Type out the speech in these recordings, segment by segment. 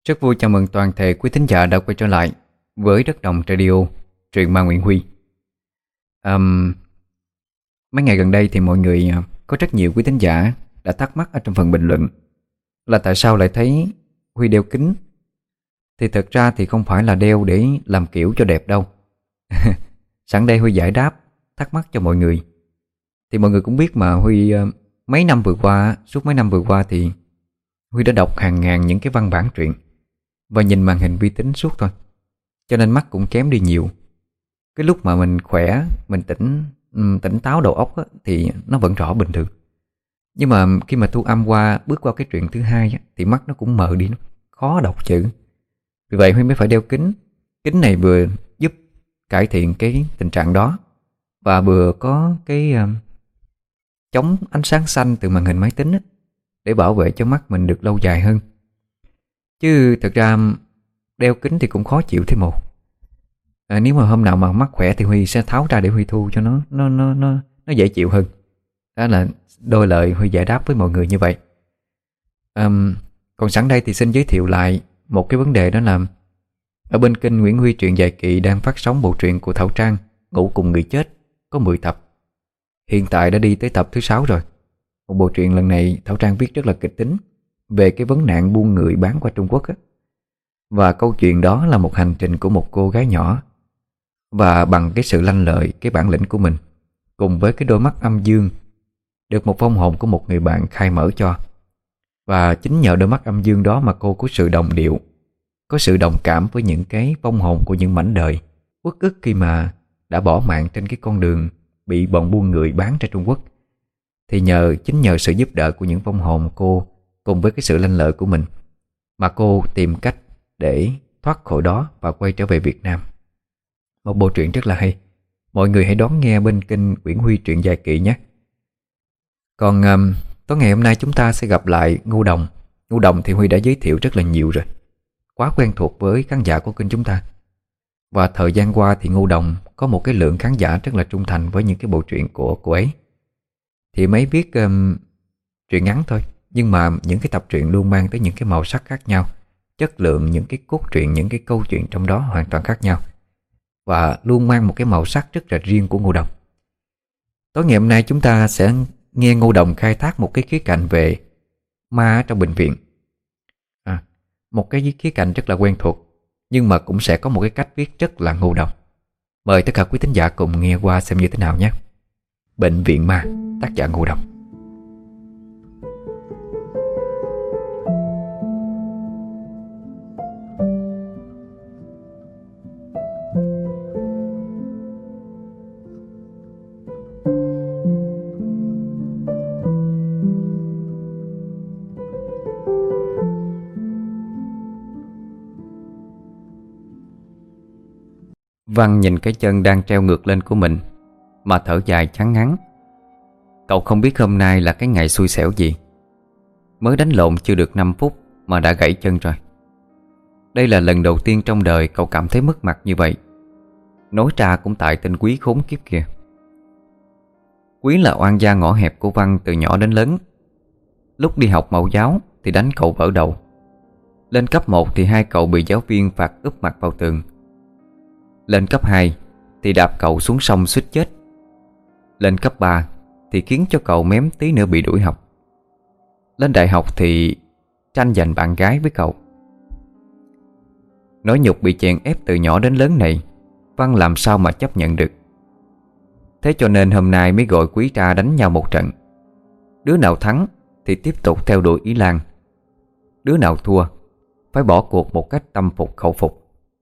Rất vui chào mừng toàn thể quý thính giả đã quay trở lại với Đất Đồng Radio, truyện ma Nguyễn Huy. Ờm, Mấy ngày gần đây thì mọi người có rất nhiều quý thính giả đã thắc mắc ở trong phần bình luận là tại sao lại thấy Huy đeo kính. Thì thật ra thì không phải là đeo để làm kiểu cho đẹp đâu. Sẵn đây Huy giải đáp thắc mắc cho mọi người. Thì mọi người cũng biết mà Huy suốt mấy năm vừa qua thì Huy đã đọc hàng ngàn những cái văn bản truyện và nhìn màn hình vi tính suốt thôi, cho nên mắt cũng kém đi nhiều. Cái lúc mà mình khỏe, mình tỉnh táo đầu óc á, thì nó vẫn rõ bình thường. Nhưng mà khi mà thu âm bước qua cái truyện thứ hai á, thì mắt nó cũng mờ đi, nó khó đọc chữ. Vì vậy Huy mới phải đeo kính. Kính này vừa giúp cải thiện cái tình trạng đó, và vừa có cái chống ánh sáng xanh từ màn hình máy tính á, để bảo vệ cho mắt mình được lâu dài hơn. Chứ thật ra đeo kính thì cũng khó chịu thế một. Nếu mà hôm nào mà mắt khỏe thì Huy sẽ tháo ra để Huy thu cho nó dễ chịu hơn. Đó là đôi lời Huy giải đáp với mọi người như vậy. Còn sẵn đây thì xin giới thiệu lại một cái vấn đề, đó là ở bên kênh Nguyễn Huy Truyện Dài Kỳ đang phát sóng bộ truyện của Thảo Trang Ngủ Cùng Người Chết có 10 tập. Hiện tại đã đi tới tập thứ 6 rồi. Một bộ truyện lần này Thảo Trang viết rất là kịch tính về cái vấn nạn buôn người bán qua Trung Quốc á. Và câu chuyện đó là một hành trình của một cô gái nhỏ, và bằng cái sự lanh lợi, cái bản lĩnh của mình, cùng với cái đôi mắt âm dương, được một vong hồn của một người bạn khai mở cho. Và chính nhờ đôi mắt âm dương đó mà cô có sự đồng điệu, có sự đồng cảm với những cái vong hồn của những mảnh đời uất ức khi mà đã bỏ mạng trên cái con đường bị bọn buôn người bán ra Trung Quốc. Thì chính nhờ sự giúp đỡ của những vong hồn cô, cùng với cái sự lanh lợi của mình, mà cô tìm cách để thoát khỏi đó và quay trở về Việt Nam. Một bộ truyện rất là hay. Mọi người hãy đón nghe bên kênh Nguyễn Huy Truyện Dài Kỳ nhé. Còn tối ngày hôm nay chúng ta sẽ gặp lại Ngô Đồng. Ngô Đồng thì Huy đã giới thiệu rất là nhiều rồi, quá quen thuộc với khán giả của kênh chúng ta. Và thời gian qua thì Ngô Đồng có một cái lượng khán giả rất là trung thành với những cái bộ truyện của cô ấy. Thì mấy viết truyện ngắn thôi, nhưng mà những cái tập truyện luôn mang tới những cái màu sắc khác nhau. Chất lượng những cái cốt truyện, những cái câu chuyện trong đó hoàn toàn khác nhau, và luôn mang một cái màu sắc rất là riêng của Ngô Đồng. Tối ngày hôm nay chúng ta sẽ nghe Ngô Đồng khai thác một cái khía cạnh về ma ở trong bệnh viện. Một cái khía cạnh rất là quen thuộc, nhưng mà cũng sẽ có một cái cách viết rất là Ngô Đồng. Mời tất cả quý thính giả cùng nghe qua xem như thế nào nhé. Bệnh viện ma, tác giả Ngô Đồng. Văn nhìn cái chân đang treo ngược lên của mình mà thở dài chán ngán. Cậu không biết hôm nay là cái ngày xui xẻo gì. Mới đánh lộn chưa được 5 phút mà đã gãy chân rồi. Đây là lần đầu tiên trong đời cậu cảm thấy mất mặt như vậy. Nói ra cũng tại tên Quý khốn kiếp kia. Quý là oan gia ngõ hẹp của Văn từ nhỏ đến lớn. Lúc đi học mẫu giáo thì đánh cậu vỡ đầu. Lên cấp 1 thì hai cậu bị giáo viên phạt úp mặt vào tường. Lên cấp 2 thì đạp cậu xuống sông suýt chết. Lên cấp 3 thì khiến cho cậu mém tí nữa bị đuổi học. Lên đại học thì tranh giành bạn gái với cậu. Nỗi nhục bị chèn ép từ nhỏ đến lớn này, Văn làm sao mà chấp nhận được. Thế cho nên hôm nay mới gọi Quý ra đánh nhau một trận. Đứa nào thắng thì tiếp tục theo đuổi ý Lan. Đứa nào thua phải bỏ cuộc một cách tâm phục khẩu phục.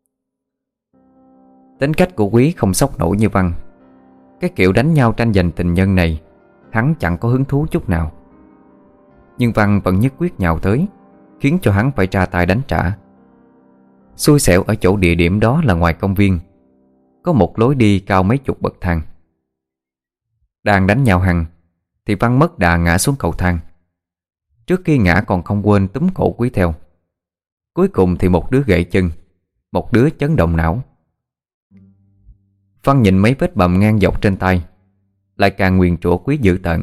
Tính cách của Quý không sốc nổi như Văn. Cái kiểu đánh nhau tranh giành tình nhân này hắn chẳng có hứng thú chút nào. Nhưng Văn vẫn nhất quyết nhào tới, khiến cho hắn phải ra tay đánh trả. Xui xẻo ở chỗ địa điểm đó là ngoài công viên, có một lối đi cao mấy chục bậc thang. Đang đánh nhau hăng thì Văn mất đà ngã xuống cầu thang. Trước khi ngã còn không quên túm cổ Quý theo. Cuối cùng thì một đứa gãy chân, một đứa chấn động não. Văn nhìn mấy vết bầm ngang dọc trên tay, lại càng nguyền rủa Quý dữ tợn.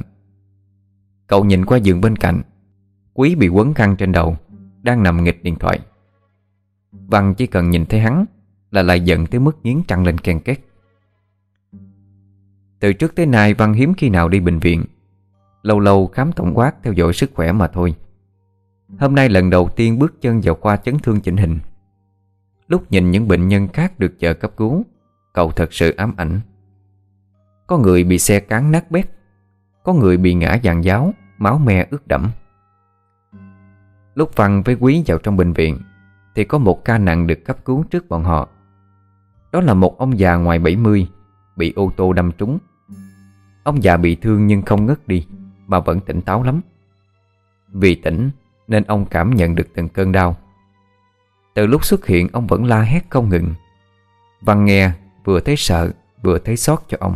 Cậu nhìn qua giường bên cạnh, Quý bị quấn khăn trên đầu, đang nằm nghịch điện thoại. Văn chỉ cần nhìn thấy hắn là lại giận tới mức nghiến răng lên ken két. Từ trước tới nay Văn hiếm khi nào đi bệnh viện, lâu lâu khám tổng quát theo dõi sức khỏe mà thôi. Hôm nay lần đầu tiên bước chân vào khoa chấn thương chỉnh hình. Lúc nhìn những bệnh nhân khác được chờ cấp cứu, cậu thật sự ám ảnh. Có người bị xe cán nát bét, có người bị ngã dàn giáo, máu me ướt đẫm. Lúc Văn với Quý vào trong bệnh viện thì có một ca nặng được cấp cứu trước bọn họ. Đó là một ông già ngoài 70 bị ô tô đâm trúng. Ông già bị thương nhưng không ngất đi, mà vẫn tỉnh táo lắm. Vì tỉnh nên ông cảm nhận được từng cơn đau. Từ lúc xuất hiện ông vẫn la hét không ngừng. Văn nghe vừa thấy sợ vừa thấy xót cho ông.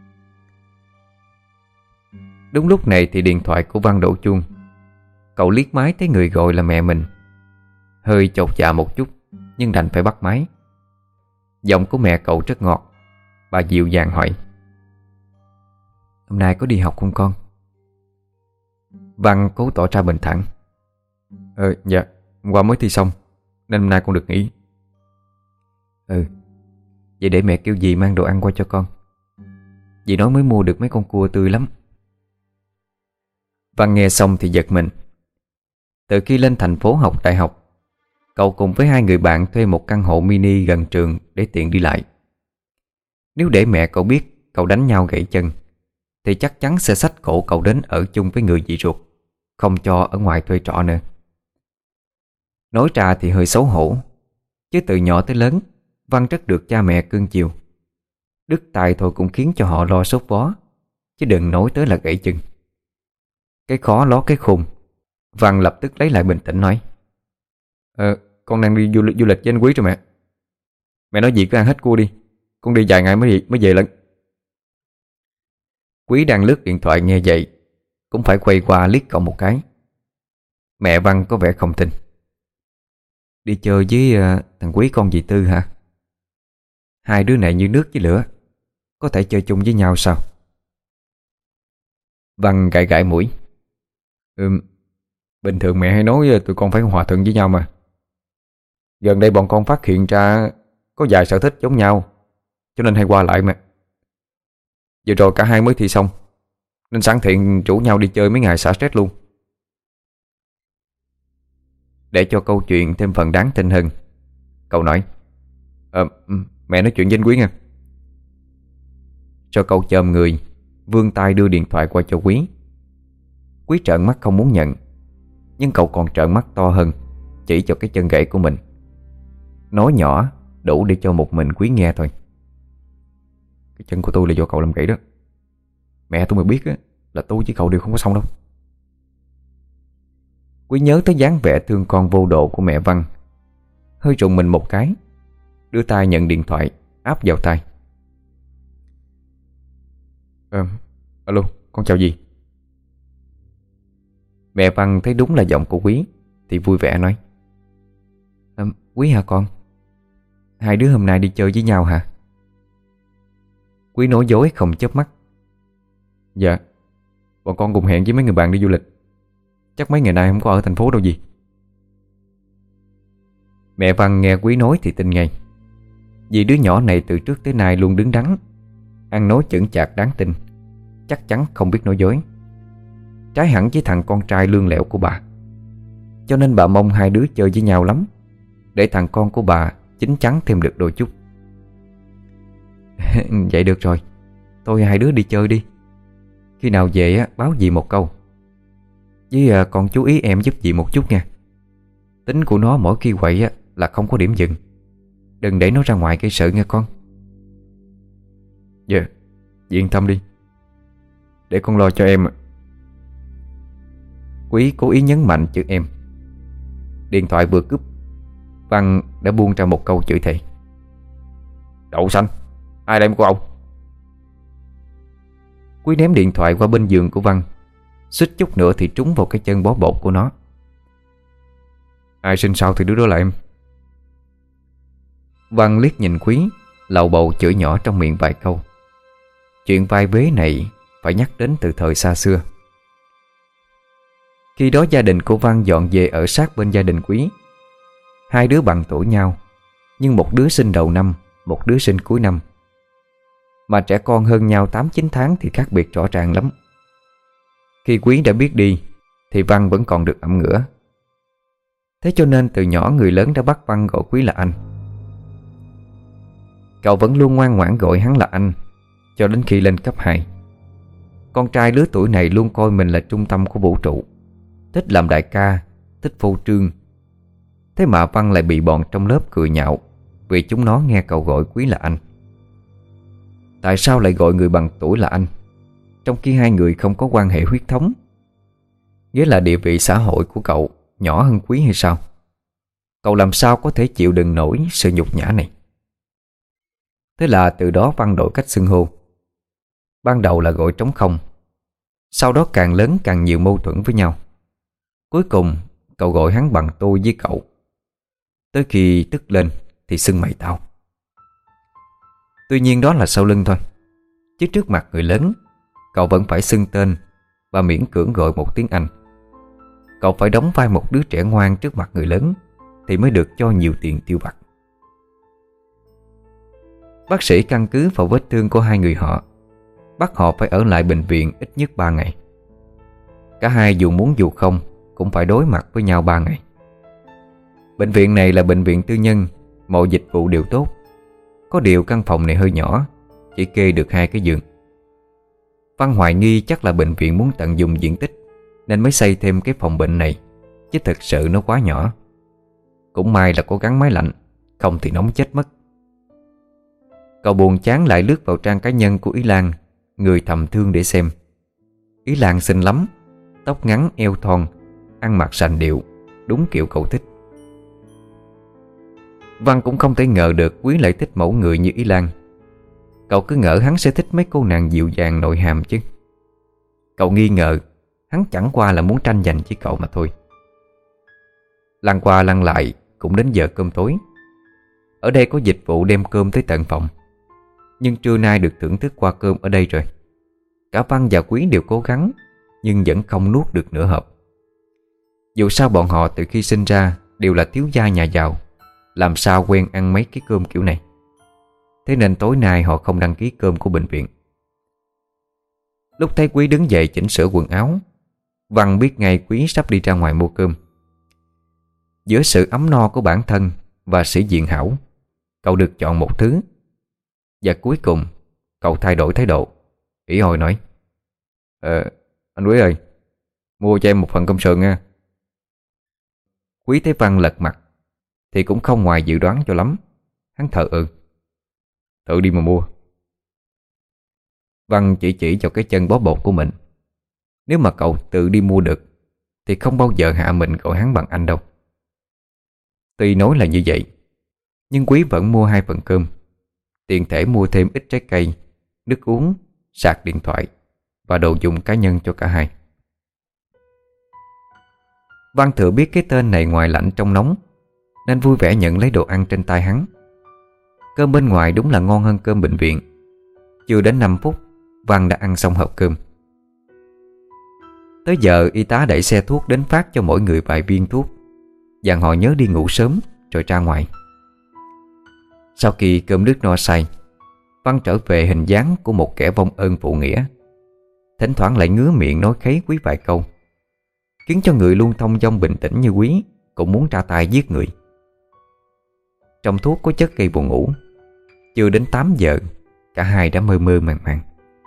Đúng lúc này thì điện thoại của Văn đổ chuông. Cậu liếc máy thấy người gọi là mẹ mình. Hơi chột dạ một chút nhưng đành phải bắt máy. Giọng của mẹ cậu rất ngọt. Bà dịu dàng hỏi: "Hôm nay có đi học không con?" Văn cố tỏ ra bình thản: Dạ, hôm qua mới thi xong nên hôm nay con được nghỉ." Vậy để mẹ kêu dì mang đồ ăn qua cho con. Dì nói mới mua được mấy con cua tươi lắm." Văn nghe xong thì giật mình. Từ khi lên thành phố học đại học, cậu cùng với 2 người bạn thuê một căn hộ mini gần trường để tiện đi lại. Nếu để mẹ cậu biết cậu đánh nhau gãy chân thì chắc chắn sẽ xách cổ cậu đến ở chung với người dì ruột, không cho ở ngoài thuê trọ nữa. Nói ra thì hơi xấu hổ, chứ từ nhỏ tới lớn Văn rất được cha mẹ cưng chiều. Đứt tay thôi cũng khiến cho họ lo sốt vó, chứ đừng nói tới là gãy chân. Cái khó ló cái khùng. Văn lập tức lấy lại bình tĩnh nói: Con đang đi du lịch với anh Quý rồi mẹ. Mẹ nói gì cứ ăn hết cua đi, con đi vài ngày mới về lận. Quý đang lướt điện thoại nghe vậy cũng phải quay qua liếc cậu một cái. Mẹ Văn có vẻ không tin. "Đi chơi với thằng Quý con dì Tư hả? Hai đứa này như nước với lửa, có thể chơi chung với nhau sao?" Văn gãi gãi mũi. Bình thường mẹ hay nói tụi con phải hòa thuận với nhau mà. Gần đây bọn con phát hiện ra có vài sở thích giống nhau, cho nên hay qua lại mà. Vừa rồi cả hai mới thi xong nên sẵn tiện rủ nhau đi chơi mấy ngày xả stress luôn. Để cho câu chuyện thêm phần đáng tin hơn, cậu nói: Mẹ nói chuyện với anh Quý nha. Cho cậu chồm người, vươn tay đưa điện thoại qua cho Quý. Quý trợn mắt không muốn nhận, nhưng cậu còn trợn mắt to hơn, chỉ cho cái chân gãy của mình. Nói nhỏ đủ để cho một mình Quý nghe thôi: "Cái chân của tôi là do cậu làm gãy đó. Mẹ tôi mà biết á, là tôi với cậu đều không có xong đâu." Quý nhớ tới dáng vẻ thương con vô độ của mẹ Văn, hơi rùng mình một cái, đưa tay nhận điện thoại, áp vào tai. Alo, con chào dì." Mẹ Văn thấy đúng là giọng của Quý thì vui vẻ nói: "Quý hả con? Hai đứa hôm nay đi chơi với nhau hả?" Quý nói dối không chớp mắt: "Dạ, bọn con cùng hẹn với mấy người bạn đi du lịch. Chắc mấy ngày nay không có ở thành phố đâu gì." Mẹ Văn nghe Quý nói thì tin ngay. Vì đứa nhỏ này từ trước tới nay luôn đứng đắn, ăn nói chững chạc đáng tin, chắc chắn không biết nói dối. Trái hẳn với thằng con trai lương lẹo của bà. Cho nên bà mong hai đứa chơi với nhau lắm, để thằng con của bà chín chắn thêm được đôi chút. "Vậy được rồi, thôi hai đứa đi chơi đi. Khi nào về á, báo dì một câu. Với con chú ý em giúp dì một chút nha. Tính của nó mỗi khi quậy á, là không có điểm dừng. Đừng để nó ra ngoài gây sự nghe con." "Dạ, dì yên tâm đi, để con lo cho em." Quý cố ý nhấn mạnh chữ em. Điện thoại vừa cúp, Văn đã buông ra một câu chửi thề: "Đậu xanh, ai đem của ông?" Quý ném điện thoại qua bên giường của Văn, suýt chút nữa thì trúng vào cái chân bó bột của nó. "Ai sinh sau thì đứa đó là em." Văn liếc nhìn Quý, lầu bầu chửi nhỏ trong miệng vài câu. Chuyện vai vế này phải nhắc đến từ thời xa xưa. Khi đó gia đình của Văn dọn về ở sát bên gia đình Quý. Hai đứa bằng tuổi nhau, nhưng một đứa sinh đầu năm, một đứa sinh cuối năm. Mà trẻ con hơn nhau 8-9 tháng thì khác biệt rõ ràng lắm. Khi Quý đã biết đi thì Văn vẫn còn được ẩm ngửa. Thế cho nên từ nhỏ người lớn đã bắt Văn gọi Quý là anh. Cậu vẫn luôn ngoan ngoãn gọi hắn là anh cho đến khi lên cấp 2. Con trai lứa tuổi này luôn coi mình là trung tâm của vũ trụ, thích làm đại ca, thích phô trương. Thế mà Văn lại bị bọn trong lớp cười nhạo vì chúng nó nghe cậu gọi Quý là anh. Tại sao lại gọi người bằng tuổi là anh, trong khi hai người không có quan hệ huyết thống? Nghĩa là địa vị xã hội của cậu nhỏ hơn Quý hay sao? Cậu làm sao có thể chịu đựng nổi sự nhục nhã này? Thế là từ đó Văn đổi cách xưng hô. Ban đầu là gọi trống không, sau đó càng lớn càng nhiều mâu thuẫn với nhau. Cuối cùng cậu gọi hắn bằng tôi với cậu, tới khi tức lên thì xưng mày tao. Tuy nhiên đó là sau lưng thôi, chứ trước mặt người lớn cậu vẫn phải xưng tên và miễn cưỡng gọi một tiếng anh. Cậu phải đóng vai một đứa trẻ ngoan trước mặt người lớn thì mới được cho nhiều tiền tiêu vặt. Bác sĩ căn cứ vào vết thương của hai người họ, bắt họ phải ở lại bệnh viện ít nhất 3 ngày. Cả hai dù muốn dù không cũng phải đối mặt với nhau 3 ngày. Bệnh viện này là bệnh viện tư nhân, mọi dịch vụ đều tốt. Có điều căn phòng này hơi nhỏ, chỉ kê được 2 cái giường. Văn hoài nghi chắc là bệnh viện muốn tận dụng diện tích nên mới xây thêm cái phòng bệnh này, chứ thực sự nó quá nhỏ. Cũng may là có gắn máy lạnh, không thì nóng chết mất. Cậu buồn chán lại lướt vào trang cá nhân của Ý Lan, người thầm thương để xem. Ý Lan xinh lắm, tóc ngắn eo thon, ăn mặc sành điệu, đúng kiểu cậu thích. Văn cũng không thể ngờ được Quý lại thích mẫu người như Ý Lan. Cậu cứ ngỡ hắn sẽ thích mấy cô nàng dịu dàng nội hàm chứ. Cậu nghi ngờ hắn chẳng qua là muốn tranh giành với cậu mà thôi. Lăn qua lăn lại cũng đến giờ cơm tối. Ở đây có dịch vụ đem cơm tới tận phòng, nhưng trưa nay được thưởng thức qua cơm ở đây rồi. Cả Văn và Quý đều cố gắng, nhưng vẫn không nuốt được nửa hộp. Dù sao bọn họ từ khi sinh ra đều là thiếu gia nhà giàu, làm sao quen ăn mấy cái cơm kiểu này. Thế nên tối nay họ không đăng ký cơm của bệnh viện. Lúc thấy Quý đứng dậy chỉnh sửa quần áo, Văn biết ngay Quý sắp đi ra ngoài mua cơm. Giữa sự ấm no của bản thân và sĩ diện hảo, cậu được chọn một thứ. Và cuối cùng cậu thay đổi thái độ, ỷ ôi nói: Anh Quý ơi, mua cho em một phần cơm sườn nha. Quý thấy Văn lật mặt thì cũng không ngoài dự đoán cho lắm. Hắn thờ tự đi mà mua. Văn chỉ vào cái chân bó bột của mình. Nếu mà cậu tự đi mua được thì không bao giờ hạ mình gọi hắn bằng anh đâu. Tuy nói là như vậy, nhưng Quý vẫn mua 2 phần cơm, tiện thể mua thêm ít trái cây, nước uống, sạc điện thoại và đồ dùng cá nhân cho cả hai. Văn thừa biết cái tên này ngoài lạnh trong nóng, nên vui vẻ nhận lấy đồ ăn trên tay hắn. Cơm bên ngoài đúng là ngon hơn cơm bệnh viện. Chưa đến 5 phút, Văn đã ăn xong hộp cơm. Tới giờ y tá đẩy xe thuốc đến phát cho mỗi người vài viên thuốc, dặn họ nhớ đi ngủ sớm rồi ra ngoài. Sau khi cơm nước no say, Văn trở về hình dáng của một kẻ vong ơn phụ nghĩa. Thỉnh thoảng lại ngứa miệng nói khấy Quý vài câu, khiến cho người luôn thông dong bình tĩnh như Quý cũng muốn ra tay giết người. Trong thuốc có chất gây buồn ngủ. Chưa đến 8 giờ, cả hai đã mơ mơ màng màng.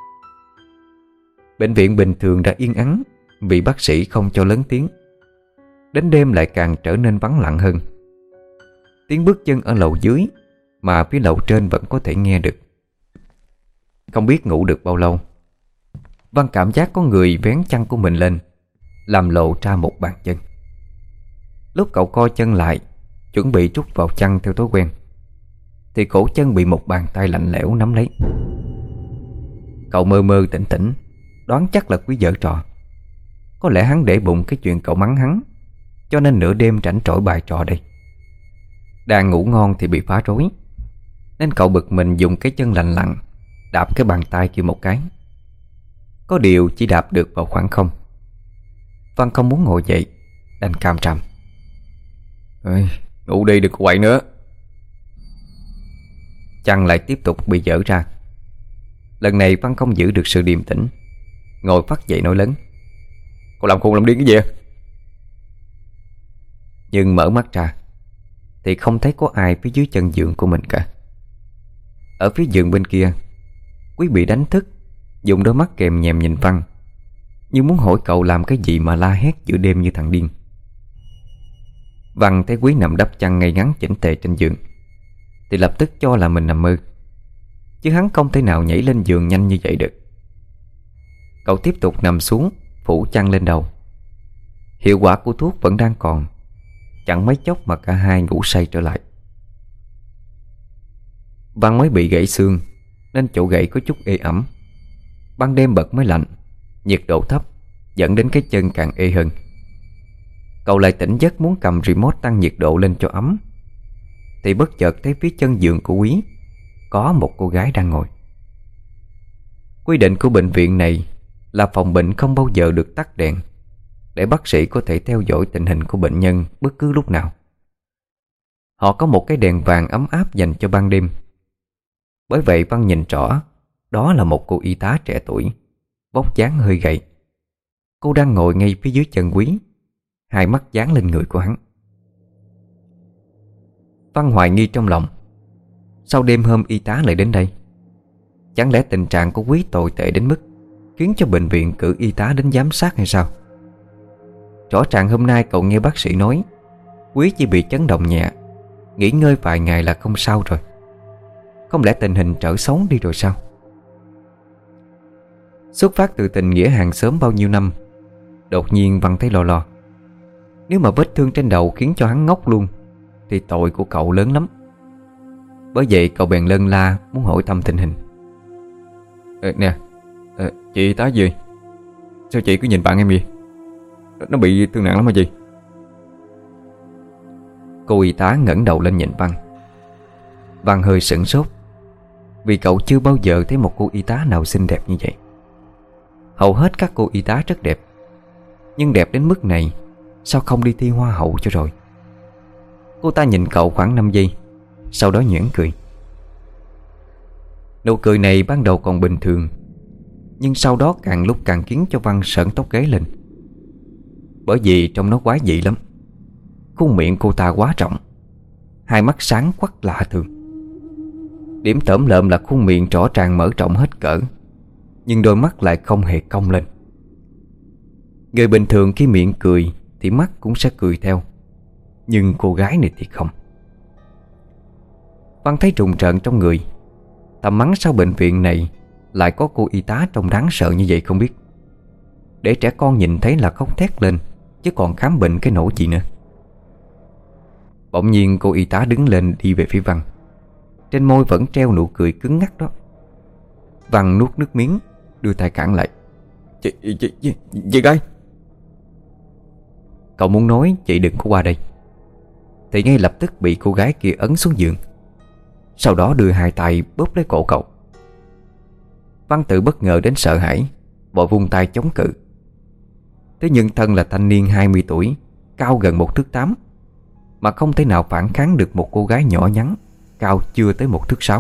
Bệnh viện bình thường đã yên ắng vì bác sĩ không cho lớn tiếng. Đến đêm lại càng trở nên vắng lặng hơn. Tiếng bước chân ở lầu dưới mà phía lầu trên vẫn có thể nghe được. Không biết ngủ được bao lâu, Văn cảm giác có người vén chăn của mình lên, làm lộ ra một bàn chân. Lúc cậu co chân lại, chuẩn bị trút vào chăn theo thói quen, thì cổ chân bị một bàn tay lạnh lẽo nắm lấy. Cậu mơ mơ tỉnh tỉnh, đoán chắc là Quý giở trò. Có lẽ hắn để bụng cái chuyện cậu mắng hắn, cho nên nửa đêm rảnh rỗi bài trò đây. Đang ngủ ngon thì bị phá rối, nên cậu bực mình dùng cái chân lành lặn đạp cái bàn tay kia một cái. Có điều chỉ đạp được vào khoảng không. Văn không muốn ngồi dậy, đành càm ràm: Ngủ đi, đừng có quậy nữa. Chăn lại tiếp tục bị dở ra. Lần này Văn không giữ được sự điềm tĩnh, ngồi phắt dậy nói lớn: Cô làm khùng làm điên cái gì? Nhưng mở mắt ra thì không thấy có ai phía dưới chân giường của mình cả. Ở phía giường bên kia, Quý bị đánh thức, dùng đôi mắt kèm nhèm nhìn Văn, như muốn hỏi cậu làm cái gì mà la hét giữa đêm như thằng điên. Văn thấy Quý nằm đắp chăn ngay ngắn chỉnh tề trên giường thì lập tức cho là mình nằm mơ, chứ hắn không thể nào nhảy lên giường nhanh như vậy được. Cậu tiếp tục nằm xuống, phủ chăn lên đầu. Hiệu quả của thuốc vẫn đang còn. Chẳng mấy chốc mà cả hai ngủ say trở lại. Văn mới bị gãy xương nên chỗ gãy có chút ê ẩm. Ban đêm bật máy lạnh, nhiệt độ thấp dẫn đến cái chân càng ê hơn. Cậu lại tỉnh giấc muốn cầm remote tăng nhiệt độ lên cho ấm, thì bất chợt thấy phía chân giường của Quý có một cô gái đang ngồi. Quy định của bệnh viện này là phòng bệnh không bao giờ được tắt đèn, để bác sĩ có thể theo dõi tình hình của bệnh nhân bất cứ lúc nào. Họ có một cái đèn vàng ấm áp dành cho ban đêm. Bởi vậy Văn nhìn rõ đó là một cô y tá trẻ tuổi, vóc dáng hơi gầy. Cô đang ngồi ngay phía dưới chân Quý, hai mắt dán lên người của hắn. Văn hoài nghi trong lòng, sau đêm hôm y tá lại đến đây, chẳng lẽ tình trạng của Quý tồi tệ đến mức khiến cho bệnh viện cử y tá đến giám sát hay sao? Rõ ràng hôm nay cậu nghe bác sĩ nói Quý chỉ bị chấn động nhẹ, nghỉ ngơi vài ngày là không sao rồi. Không lẽ tình hình trở xấu đi rồi sao? Xuất phát từ tình nghĩa hàng xóm bao nhiêu năm, đột nhiên Văn thấy lo lo. Nếu mà vết thương trên đầu khiến cho hắn ngốc luôn thì tội của cậu lớn lắm. Bởi vậy cậu bèn lân la muốn hỏi thăm tình hình. Nè, chị y tá gì? Sao chị cứ nhìn bạn em vậy? Nó bị thương nặng lắm hả chị? Cô y tá ngẩng đầu lên nhìn Văn. Văn hơi sửng sốt, vì cậu chưa bao giờ thấy một cô y tá nào xinh đẹp như vậy. Hầu hết các cô y tá rất đẹp, nhưng đẹp đến mức này sao không đi thi hoa hậu cho rồi. Cô ta nhìn cậu khoảng 5 giây, sau đó nhoẻn cười. Nụ cười này ban đầu còn bình thường, nhưng sau đó càng lúc càng khiến cho Văn sởn tóc gáy lên. Bởi vì trong nó quá dị lắm. Khuôn miệng cô ta quá rộng, hai mắt sáng quắc lạ thường. Điểm tởm lợm là khuôn miệng rõ ràng mở rộng hết cỡ, nhưng đôi mắt lại không hề cong lên. Người bình thường khi miệng cười thì mắt cũng sẽ cười theo, nhưng cô gái này thì không. Văn thấy trùng trợn trong người. Thầm mắng sao bệnh viện này lại có cô y tá trông đáng sợ như vậy không biết. Để trẻ con nhìn thấy là khóc thét lên, chứ còn khám bệnh cái nỗi gì nữa. Bỗng nhiên cô y tá đứng lên đi về phía Văn. Trên môi vẫn treo nụ cười cứng ngắc đó. Văn nuốt nước miếng, đưa tay cản lại. Chị gái. Cậu muốn nói chị đừng có qua đây, thì ngay lập tức bị cô gái kia ấn xuống giường, sau đó đưa hai tay bóp lấy cổ cậu. Văn tự bất ngờ đến sợ hãi, vội vung tay chống cự. Thế nhưng thân là thanh niên 20 tuổi, cao gần 1 thước 8, mà không thể nào phản kháng được một cô gái nhỏ nhắn, cao chưa tới 1 thước 6.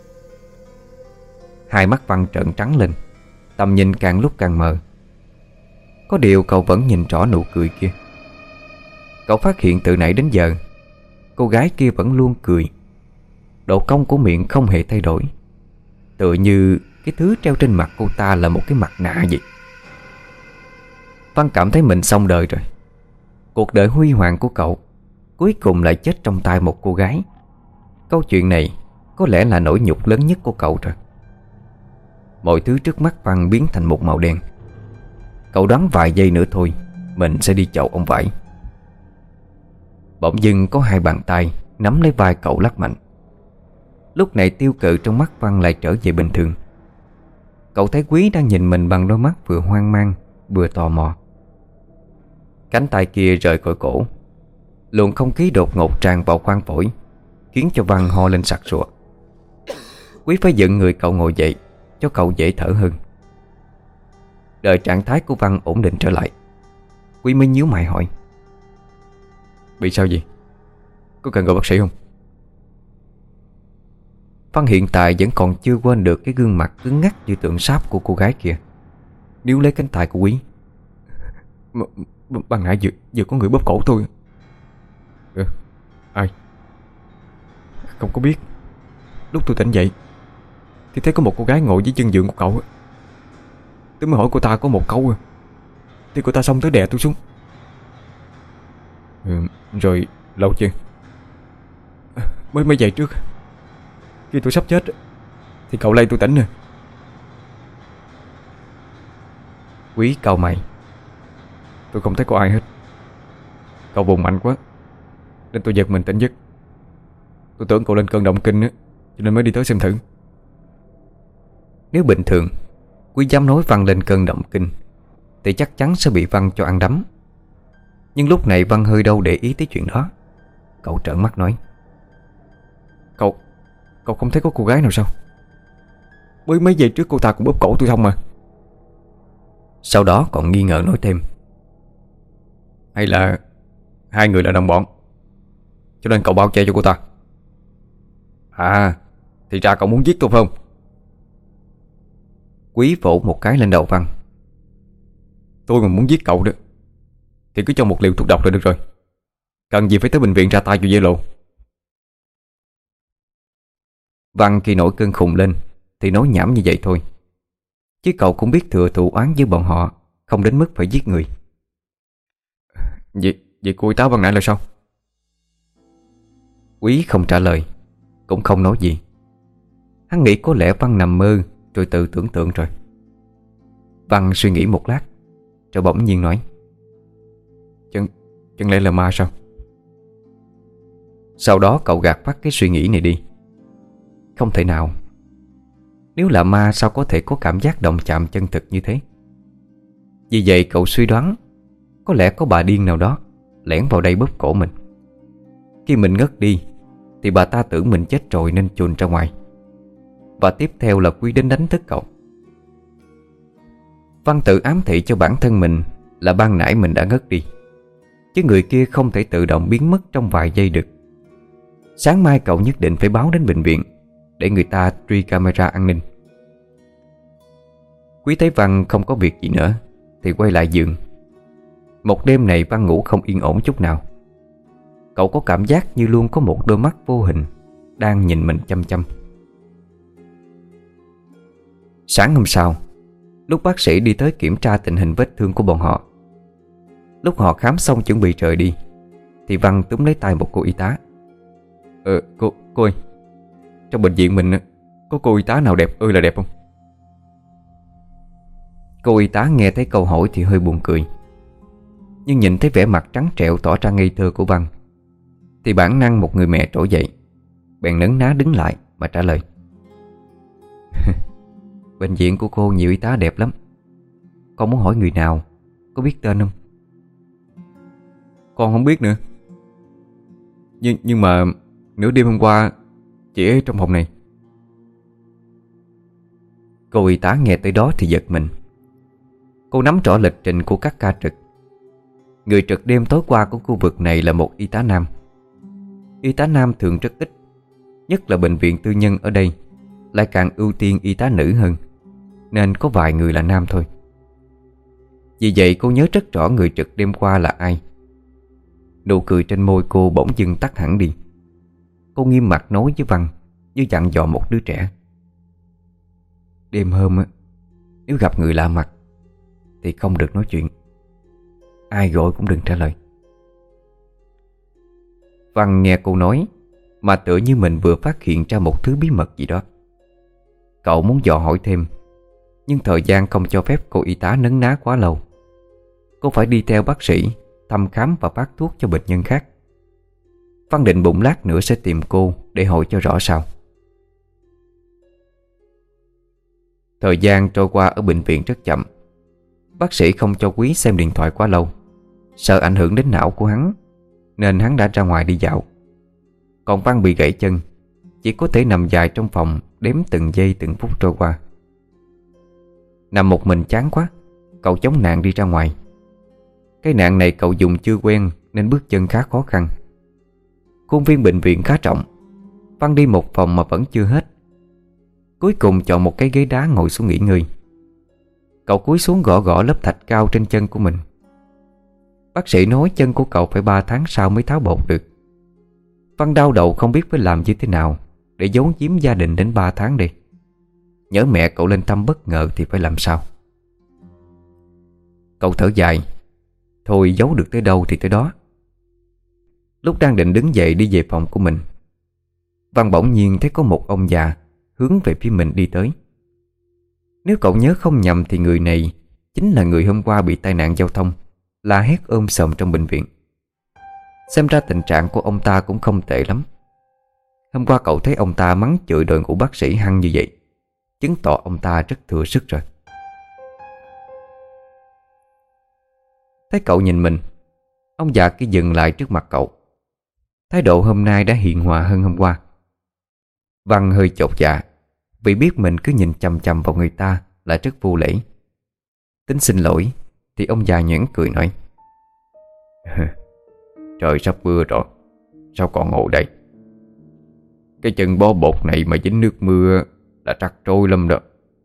Hai mắt Văn trợn trắng lên, tầm nhìn càng lúc càng mờ. Có điều cậu vẫn nhìn rõ nụ cười kia. Cậu phát hiện từ nãy đến giờ cô gái kia vẫn luôn cười. Độ cong của miệng không hề thay đổi, tựa như cái thứ treo trên mặt cô ta là một cái mặt nạ vậy. Văn cảm thấy mình xong đời rồi. Cuộc đời huy hoàng của cậu cuối cùng lại chết trong tay một cô gái. Câu chuyện này có lẽ là nỗi nhục lớn nhất của cậu rồi. Mọi thứ trước mắt Văn biến thành một màu đen. Cậu đoán vài giây nữa thôi mình sẽ đi chậu ông vải. Bỗng dưng có hai bàn tay nắm lấy vai cậu lắc mạnh. Lúc này tiêu cự trong mắt Văn lại trở về bình thường. Cậu thấy Quý đang nhìn mình bằng đôi mắt vừa hoang mang vừa tò mò. Cánh tay kia rời khỏi cổ, luồng không khí đột ngột tràn vào khoang phổi, khiến cho Văn ho lên sặc sụa. Quý phải dựng người cậu ngồi dậy cho cậu dễ thở hơn. Đợi trạng thái của Văn ổn định trở lại, Quý mới nhíu mày hỏi. Bị sao gì? Có cần gọi bác sĩ không? Văn hiện tại vẫn còn chưa quên được cái gương mặt cứng ngắc như tượng sáp của cô gái kia, níu lấy cánh tay của Quý. Ban nãy vừa có người bóp cổ tôi. Ai? Không có biết. Lúc tôi tỉnh dậy thì thấy có một cô gái ngồi dưới chân giường của cậu. Tôi mới hỏi cô ta có một câu thì cô ta xông tới đè tôi xuống. Rồi lâu chưa? Mới mấy giây trước. Khi tôi sắp chết thì cậu lay tôi tỉnh nè. Quý cau mày. Tôi không thấy có ai hết. Cậu vùng mạnh quá nên tôi giật mình tỉnh giấc. Tôi tưởng cậu lên cơn động kinh á, cho nên mới đi tới xem thử. Nếu bình thường Quý dám nói Văn lên cơn động kinh thì chắc chắn sẽ bị Văn cho ăn đấm. Nhưng lúc này Văn hơi đâu để ý tới chuyện đó. Cậu trợn mắt nói: Cậu không thấy có cô gái nào sao? Mới mấy giây trước cô ta cũng bóp cổ tôi xong mà. Sau đó còn nghi ngờ nói thêm: Hay là hai người là đồng bọn, cho nên cậu bao che cho cô ta? À, thì ra cậu muốn giết tôi phải không? Quý vỗ một cái lên đầu Văn: Tôi mà muốn giết cậu đó thì cứ cho một liều thuốc độc là được rồi. Cần gì phải tới bệnh viện ra tay cho dễ lộ. Văn khi nổi cơn khùng lên thì nói nhảm như vậy thôi, chứ cậu cũng biết thừa thù oán với bọn họ, không đến mức phải giết người. Vậy cô y tá ban nãy là sao? Quý không trả lời, cũng không nói gì. Hắn nghĩ có lẽ Văn nằm mơ rồi tự tưởng tượng rồi. Văn suy nghĩ một lát rồi bỗng nhiên nói: Chẳng lẽ là ma sao? Sau đó cậu gạt phát cái suy nghĩ này đi. Không thể nào. Nếu là ma sao có thể có cảm giác động chạm chân thực như thế? Vì vậy cậu suy đoán có lẽ có bà điên nào đó lẻn vào đây bóp cổ mình. Khi mình ngất đi thì bà ta tưởng mình chết rồi nên chùn ra ngoài. Và tiếp theo là Quý đến đánh thức cậu. Văn tự ám thị cho bản thân mình là ban nãy mình đã ngất đi, chứ người kia không thể tự động biến mất trong vài giây được. Sáng mai cậu nhất định phải báo đến bệnh viện để người ta truy camera an ninh. Quý thấy Văn không có việc gì nữa thì quay lại giường. Một đêm này Văn ngủ không yên ổn chút nào. Cậu có cảm giác như luôn có một đôi mắt vô hình đang nhìn mình chăm chăm. Sáng hôm sau, lúc bác sĩ đi tới kiểm tra tình hình vết thương của bọn họ, lúc họ khám xong chuẩn bị rời đi thì Văn túm lấy tay một cô y tá. Cô ơi, trong bệnh viện mình có cô y tá nào đẹp ơi là đẹp không? Cô y tá nghe thấy câu hỏi thì hơi buồn cười. Nhưng nhìn thấy vẻ mặt trắng trẻo tỏ ra ngây thơ của Văn thì bản năng một người mẹ trỗi dậy, bèn nấn ná đứng lại mà trả lời: Bệnh viện của cô nhiều y tá đẹp lắm. Con muốn hỏi người nào, có biết tên không? Con không biết nữa. Nhưng mà nửa đêm hôm qua chị ấy trong phòng này. Cô y tá nghe tới đó thì giật mình. Cô nắm rõ lịch trình của các ca trực. Người trực đêm tối qua của khu vực này là một y tá nam. Y tá nam thường rất ít, nhất là bệnh viện tư nhân ở đây lại càng ưu tiên y tá nữ hơn, nên có vài người là nam thôi. Vì vậy cô nhớ rất rõ người trực đêm qua là ai. Nụ cười trên môi cô bỗng dưng tắt hẳn đi. Cô nghiêm mặt nói với Văn như dặn dò một đứa trẻ: Đêm hôm á, nếu gặp người lạ mặt thì không được nói chuyện. Ai gọi cũng đừng trả lời. Văn nghe cô nói mà tựa như mình vừa phát hiện ra một thứ bí mật gì đó. Cậu muốn dò hỏi thêm, nhưng thời gian không cho phép cô y tá nấn ná quá lâu. Cô phải đi theo bác sĩ thăm khám và phát thuốc cho bệnh nhân khác. Văn định bụng lát nữa sẽ tìm cô để hỏi cho rõ sao. Thời gian trôi qua ở bệnh viện rất chậm. Bác sĩ không cho Quý xem điện thoại quá lâu, sợ ảnh hưởng đến não của hắn, nên hắn đã ra ngoài đi dạo. Còn Văn bị gãy chân, chỉ có thể nằm dài trong phòng đếm từng giây từng phút trôi qua. Nằm một mình chán quá, cậu chống nạn đi ra ngoài. Cái nạn này cậu dùng chưa quen nên bước chân khá khó khăn. Khuôn viên bệnh viện khá rộng. Văn đi một phòng mà vẫn chưa hết. Cuối cùng chọn một cái ghế đá ngồi xuống nghỉ ngơi. Cậu cúi xuống gõ gõ lớp thạch cao trên chân của mình. Bác sĩ nói chân của cậu phải 3 tháng sau mới tháo bột được. Văn đau đầu không biết phải làm như thế nào để giấu giếm gia đình đến 3 tháng đi. Nhớ mẹ cậu lên thăm bất ngờ thì phải làm sao? Cậu thở dài. Thôi giấu được tới đâu thì tới đó. Lúc đang định đứng dậy đi về phòng của mình, Văn bỗng nhiên thấy có một ông già hướng về phía mình đi tới. Nếu cậu nhớ không nhầm thì người này chính là người hôm qua bị tai nạn giao thông, la hét ôm sòm trong bệnh viện. Xem ra tình trạng của ông ta cũng không tệ lắm. Hôm qua cậu thấy ông ta mắng chửi đội ngũ bác sĩ hăng như vậy, chứng tỏ ông ta rất thừa sức rồi. Thấy cậu nhìn mình, ông già kia dừng lại trước mặt cậu. Thái độ hôm nay đã hiền hòa hơn hôm qua. Văn hơi chột dạ vì biết mình cứ nhìn chằm chằm vào người ta là rất vô lễ. Tính xin lỗi thì ông già nhoẻn cười nói: Trời sắp mưa rồi, sao còn ngồi đây? Cái chân bó bột này mà dính nước mưa là trắc trôi lắm đó.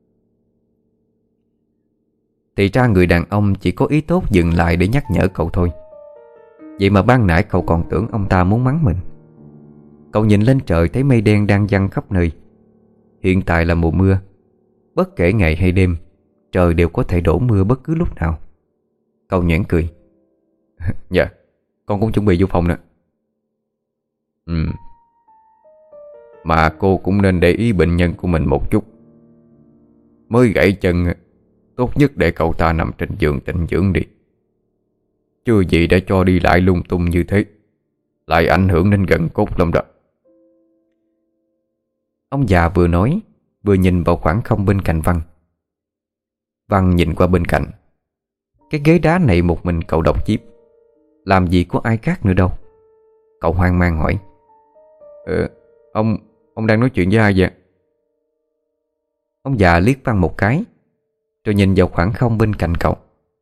Thì ra người đàn ông chỉ có ý tốt dừng lại để nhắc nhở cậu thôi. Vậy mà ban nãy cậu còn tưởng ông ta muốn mắng mình. Cậu nhìn lên trời thấy mây đen đang giăng khắp nơi. Hiện tại là mùa mưa. Bất kể ngày hay đêm, trời đều có thể đổ mưa bất cứ lúc nào. Cậu nhoẻn cười: Dạ, con cũng chuẩn bị vô phòng nè. Mà cô cũng nên để ý bệnh nhân của mình một chút. Mới gãy chân, tốt nhất để cậu ta nằm trên giường tĩnh dưỡng đi. Chưa gì đã cho đi lại lung tung như thế, lại ảnh hưởng đến gân cốt lắm đó. Ông già vừa nói vừa nhìn vào khoảng không bên cạnh Văn. Văn nhìn qua bên cạnh. Cái ghế đá này một mình cậu độc chiếc, làm gì có ai khác nữa đâu. Cậu hoang mang hỏi: Ông đang nói chuyện với ai vậy? Ông già liếc Văn một cái, rồi nhìn vào khoảng không bên cạnh cậu.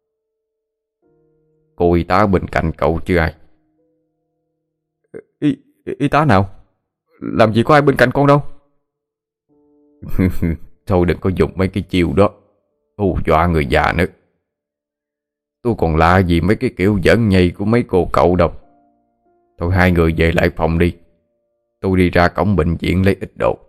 Cô y tá bên cạnh cậu chứ ai? Y tá nào? Làm gì có ai bên cạnh con đâu. Thôi đừng có dùng mấy cái chiêu đó, hù dọa người già nữa. Tôi còn lạ gì mấy cái kiểu giỡn nhây của mấy cô cậu đâu. Thôi hai người về lại phòng đi, tôi đi ra cổng bệnh viện lấy ít đồ.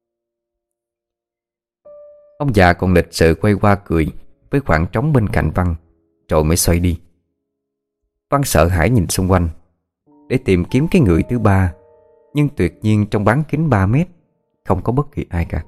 Ông già còn lịch sự quay qua cười với khoảng trống bên cạnh Văn, rồi mới xoay đi. Văn sợ hãi nhìn xung quanh để tìm kiếm cái người thứ ba, nhưng tuyệt nhiên trong bán kính 3 mét không có bất kỳ ai cả.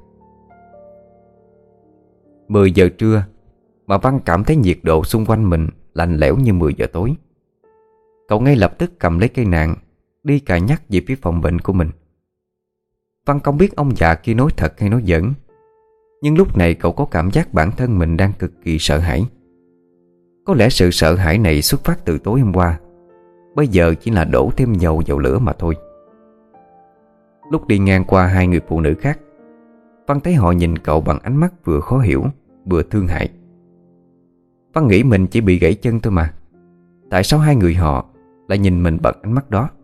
10 giờ trưa mà Văn cảm thấy nhiệt độ xung quanh mình lạnh lẽo như 10 giờ tối. Cậu ngay lập tức cầm lấy cây nạn đi cài nhắc về phía phòng bệnh của mình. Văn không biết ông già kia nói thật hay nói giỡn, nhưng lúc này cậu có cảm giác bản thân mình đang cực kỳ sợ hãi. Có lẽ sự sợ hãi này xuất phát từ tối hôm qua, bây giờ chỉ là đổ thêm dầu vào lửa mà thôi. Lúc đi ngang qua hai người phụ nữ khác, Văn thấy họ nhìn cậu bằng ánh mắt vừa khó hiểu vừa thương hại. Văn nghĩ mình chỉ bị gãy chân thôi mà, tại sao hai người họ lại nhìn mình bằng ánh mắt đó?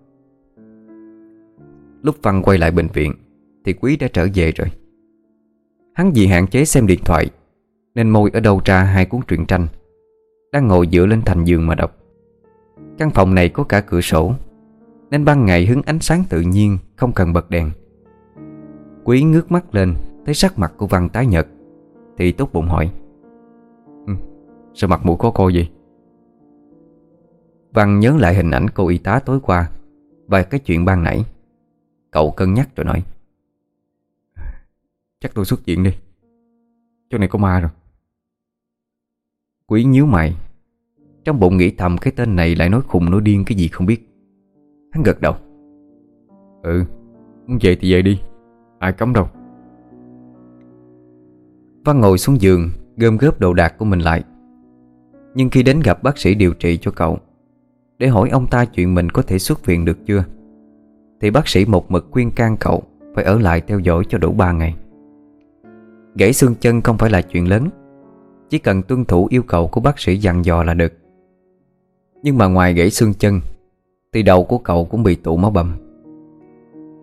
Lúc Văn quay lại bệnh viện thì Quý đã trở về rồi. Hắn vì hạn chế xem điện thoại nên môi ở đâu ra hai cuốn truyện tranh, đang ngồi dựa lên thành giường mà đọc. Căn phòng này có cả cửa sổ, nên ban ngày hứng ánh sáng tự nhiên, không cần bật đèn. Quý ngước mắt lên thấy sắc mặt của Văn tái nhợt thì tốt bụng hỏi: Sao mặt mũi khó coi vậy? Văn nhớ lại hình ảnh cô y tá tối qua và cái chuyện ban nãy. Cậu cân nhắc rồi nói: Chắc tôi xuất viện đi, chỗ này có ma rồi. Quý nhíu mày, trong bụng nghĩ thầm cái tên này lại nói khùng nói điên cái gì không biết. Hắn gật đầu: Muốn về thì về đi, ai cấm đâu. Văn ngồi xuống giường gom góp đồ đạc của mình lại. Nhưng khi đến gặp bác sĩ điều trị cho cậu để hỏi ông ta chuyện mình có thể xuất viện được chưa, thì bác sĩ một mực khuyên can cậu phải ở lại theo dõi cho đủ 3 ngày. Gãy xương chân không phải là chuyện lớn, chỉ cần tuân thủ yêu cầu của bác sĩ dặn dò là được. Nhưng mà ngoài gãy xương chân thì đầu của cậu cũng bị tụ máu bầm,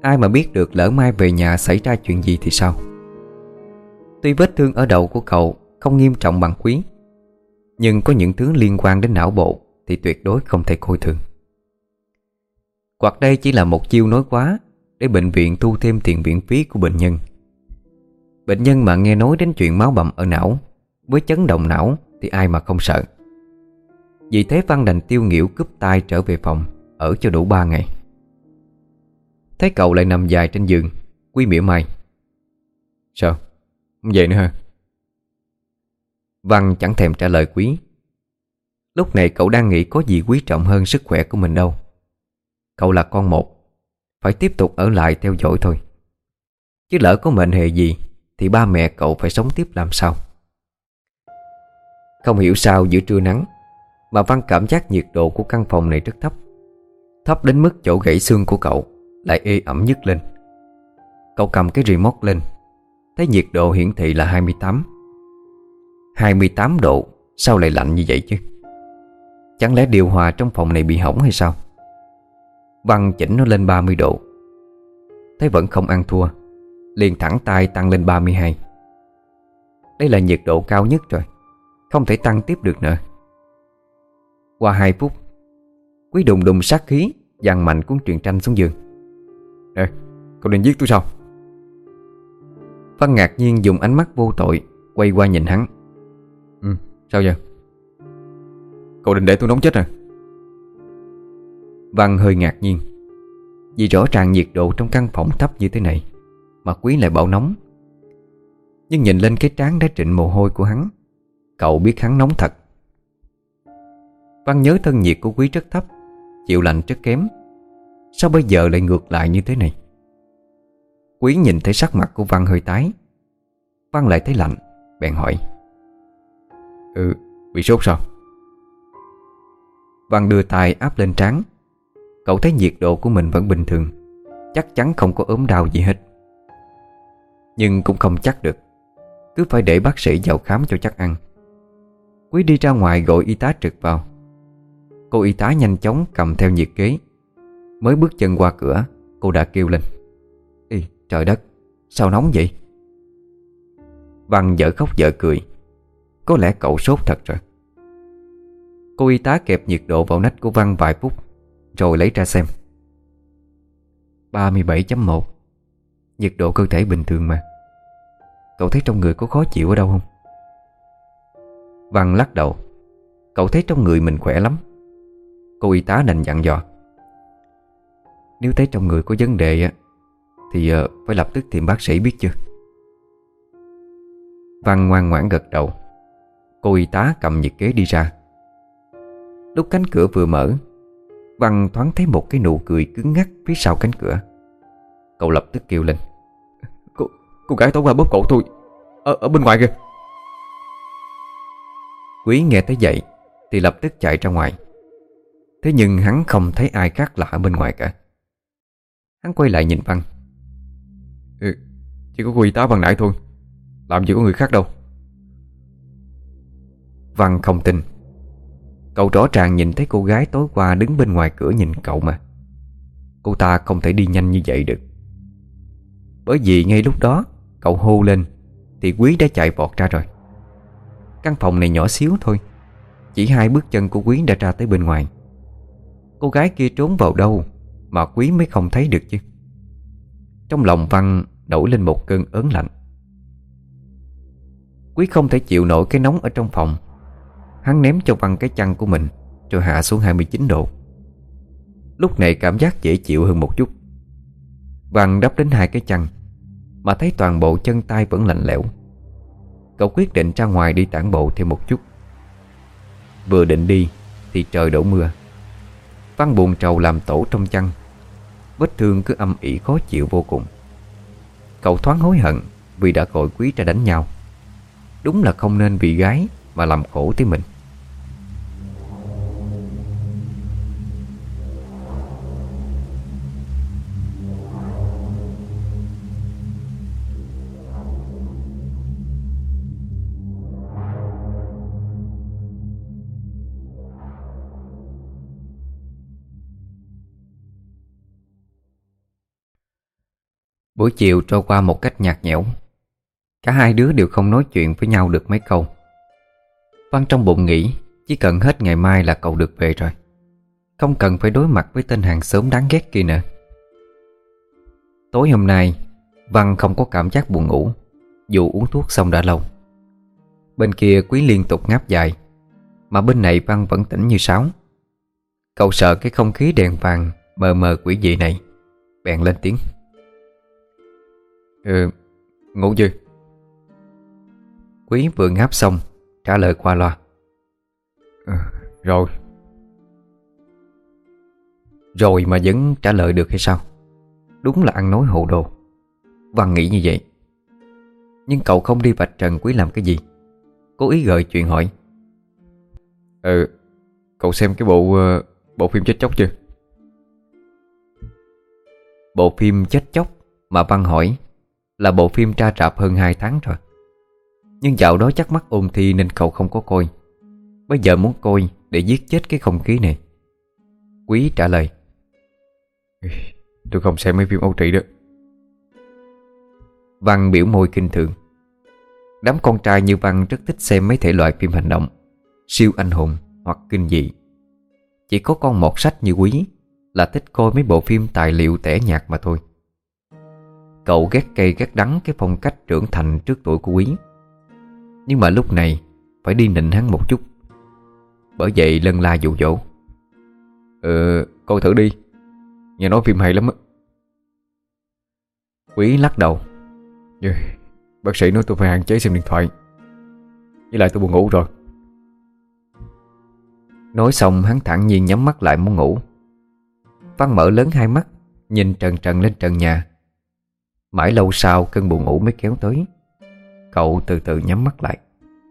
Ai mà biết được lỡ mai về nhà xảy ra chuyện gì thì sao. Tuy vết thương ở đầu của cậu không nghiêm trọng bằng Quý, nhưng có những thứ liên quan đến não bộ thì tuyệt đối không thể coi thường. Hoặc đây chỉ là một chiêu nói quá để bệnh viện thu thêm tiền viện phí của bệnh nhân. Bệnh nhân mà nghe nói đến chuyện máu bầm ở não với chấn động não thì ai mà không sợ. Vì thế Văn đành tiêu nghỉu cúp tay trở về phòng, ở cho đủ 3 ngày. Thấy cậu lại nằm dài trên giường, Quý mỉa mai: "Sao? Không về nữa hả?" Văn chẳng thèm trả lời Quý. Lúc này cậu đang nghĩ có gì quý trọng hơn sức khỏe của mình đâu. Cậu là con một, phải tiếp tục ở lại theo dõi thôi. Chứ lỡ có mệnh hệ gì thì ba mẹ cậu phải sống tiếp làm sao. Không hiểu sao giữa trưa nắng mà Văn cảm giác nhiệt độ của căn phòng này rất thấp. Thấp đến mức chỗ gãy xương của cậu lại ê ẩm nhức lên. Cậu cầm cái remote lên, thấy nhiệt độ hiển thị là 28. 28 độ, sao lại lạnh như vậy chứ? Chẳng lẽ điều hòa trong phòng này bị hỏng hay sao? Văn chỉnh nó lên 30 độ, thấy vẫn không ăn thua, liền thẳng tay tăng lên 32. Đây là nhiệt độ cao nhất rồi, không thể tăng tiếp được nữa. Qua 2 phút, Quý đùng đùng sát khí giằng mạnh cuốn truyện tranh xuống giường. "Nè, cậu định giết tôi sao?" Văn ngạc nhiên dùng ánh mắt vô tội quay qua nhìn hắn. Sao vậy? Cậu định để tôi nóng chết à?" Văn hơi ngạc nhiên, vì rõ ràng nhiệt độ trong căn phòng thấp như thế này mà Quý lại bảo nóng. Nhưng nhìn lên cái trán đã trịnh mồ hôi của hắn, cậu biết hắn nóng thật. Văn nhớ thân nhiệt của Quý rất thấp, chịu lạnh rất kém. Sao bây giờ lại ngược lại như thế này? Quý nhìn thấy sắc mặt của Văn hơi tái. Văn lại thấy lạnh, bèn hỏi: Bị sốt sao?" Văn đưa tay áp lên trán. Cậu thấy nhiệt độ của mình vẫn bình thường, chắc chắn không có ốm đau gì hết. Nhưng cũng không chắc được, cứ phải để bác sĩ vào khám cho chắc ăn. Quý đi ra ngoài gọi y tá trực vào. Cô y tá nhanh chóng cầm theo nhiệt kế. Mới bước chân qua cửa, cô đã kêu lên: "Ê, trời đất, sao nóng vậy?" Văn dở khóc dở cười. Có lẽ cậu sốt thật rồi. Cô y tá kẹp nhiệt độ vào nách của Văn vài phút, rồi lấy ra xem. 37.1. Nhiệt độ cơ thể bình thường mà. Cậu thấy trong người có khó chịu ở đâu không? Văn lắc đầu. Cậu thấy trong người mình khỏe lắm. Cô y tá đành dặn dò: "Nếu thấy trong người có vấn đề thì phải lập tức tìm bác sĩ biết chưa?" Văn ngoan ngoãn gật đầu. Cô y tá cầm nhiệt kế đi ra. Lúc cánh cửa vừa mở, Văn thoáng thấy một cái nụ cười cứng ngắc phía sau cánh cửa. Cậu lập tức kêu lên: Cô gái tối qua bóp cổ tôi ở bên ngoài kìa." Quý nghe thấy vậy thì lập tức chạy ra ngoài. Thế nhưng hắn không thấy ai khác lạ ở bên ngoài cả. Hắn quay lại nhìn Văn. Chỉ có cô y tá ban nãy thôi, làm gì có người khác đâu." Văn không tin. Cậu rõ ràng nhìn thấy cô gái tối qua đứng bên ngoài cửa nhìn cậu mà. Cô ta không thể đi nhanh như vậy được. Bởi vì ngay lúc đó cậu hô lên thì Quý đã chạy vọt ra rồi. Căn phòng này nhỏ xíu thôi, chỉ 2 bước chân của Quý đã ra tới bên ngoài. Cô gái kia trốn vào đâu mà Quý mới không thấy được chứ? Trong lòng Văn nổi lên một cơn ớn lạnh. Quý không thể chịu nổi cái nóng ở trong phòng. Hắn ném cho Văn cái chăn của mình, rồi hạ xuống 29 độ. Lúc này cảm giác dễ chịu hơn một chút. Văn đắp đến 2 cái chăn mà thấy toàn bộ chân tay vẫn lạnh lẽo. Cậu quyết định ra ngoài đi tản bộ thêm một chút. Vừa định đi thì trời đổ mưa. Văn buồn trầu làm tổ trong chăn. Vết thương cứ âm ỉ khó chịu vô cùng. Cậu thoáng hối hận vì đã gọi Quý ra đánh nhau. Đúng là không nên vì gái mà làm khổ tới mình. Buổi chiều trôi qua một cách nhạt nhẽo. Cả hai đứa đều không nói chuyện với nhau được mấy câu. Văn trong bụng nghĩ chỉ cần hết ngày mai là cậu được về rồi, không cần phải đối mặt với tên hàng xóm đáng ghét kia nữa. Tối hôm nay Văn không có cảm giác buồn ngủ, dù uống thuốc xong đã lâu. Bên kia Quý liên tục ngáp dài, mà bên này Văn vẫn tỉnh như sáo. Cậu sợ cái không khí đèn vàng mờ mờ quỷ dị này, bèn lên tiếng. Ngủ chưa? Quý vừa ngáp xong trả lời qua loa. Rồi. Rồi mà vẫn trả lời được hay sao? Đúng là ăn nói hồ đồ. Văn nghĩ như vậy. Nhưng cậu không đi vạch trần Quý làm cái gì, cố ý gợi chuyện hỏi. Cậu xem cái bộ phim chết chóc chưa? Bộ phim chết chóc mà Văn hỏi là bộ phim ra rạp hơn 2 tháng rồi. Nhưng dạo đó chắc mắc ôn thi nên cậu không có coi. Bây giờ muốn coi để giết chết cái không khí này. Quý trả lời. Tôi không xem mấy phim Âu Trị đó. Văn biểu môi kinh thường. Đám con trai như Văn rất thích xem mấy thể loại phim hành động, siêu anh hùng hoặc kinh dị. Chỉ có con một sách như Quý là thích coi mấy bộ phim tài liệu tẻ nhạt mà thôi. Cậu ghét cay ghét đắng cái phong cách trưởng thành trước tuổi của Quý, nhưng mà lúc này phải đi nịnh hắn một chút. Bởi vậy lân la dụ dỗ. Coi thử đi, nghe nói phim hay lắm á. Quý lắc đầu. Bác sĩ nói tôi phải hạn chế xem điện thoại, với lại tôi buồn ngủ rồi. Nói xong hắn thản nhiên nhắm mắt lại muốn ngủ. Văn mở lớn hai mắt, nhìn trần trần lên trần nhà. Mãi lâu sau cơn buồn ngủ mới kéo tới. Cậu từ từ nhắm mắt lại.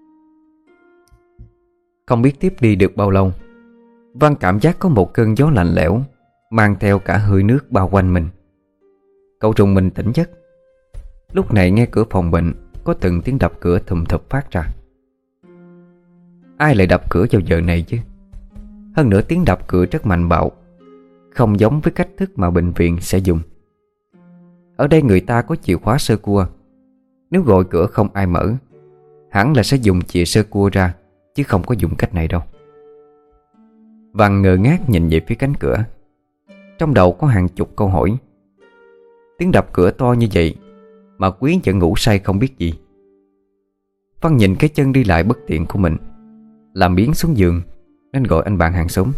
Không biết tiếp đi được bao lâu, Văn cảm giác có một cơn gió lạnh lẽo mang theo cả hơi nước bao quanh mình. Cậu rùng mình tỉnh giấc. Lúc này nghe cửa phòng bệnh có từng tiếng đập cửa thùm thụp phát ra. Ai lại đập cửa vào giờ này chứ? Hơn nữa tiếng đập cửa rất mạnh bạo, không giống với cách thức mà bệnh viện sẽ dùng. Ở đây người ta có chìa khóa sơ cua. Nếu gọi cửa không ai mở, hẳn là sẽ dùng chìa sơ cua ra, chứ không có dùng cách này đâu. Văn ngơ ngác nhìn về phía cánh cửa. Trong đầu có hàng chục câu hỏi. Tiếng đập cửa to như vậy mà Quý vẫn ngủ say không biết gì. Văn nhìn cái chân đi lại bất tiện của mình, làm biếng xuống giường nên gọi anh bạn hàng xóm.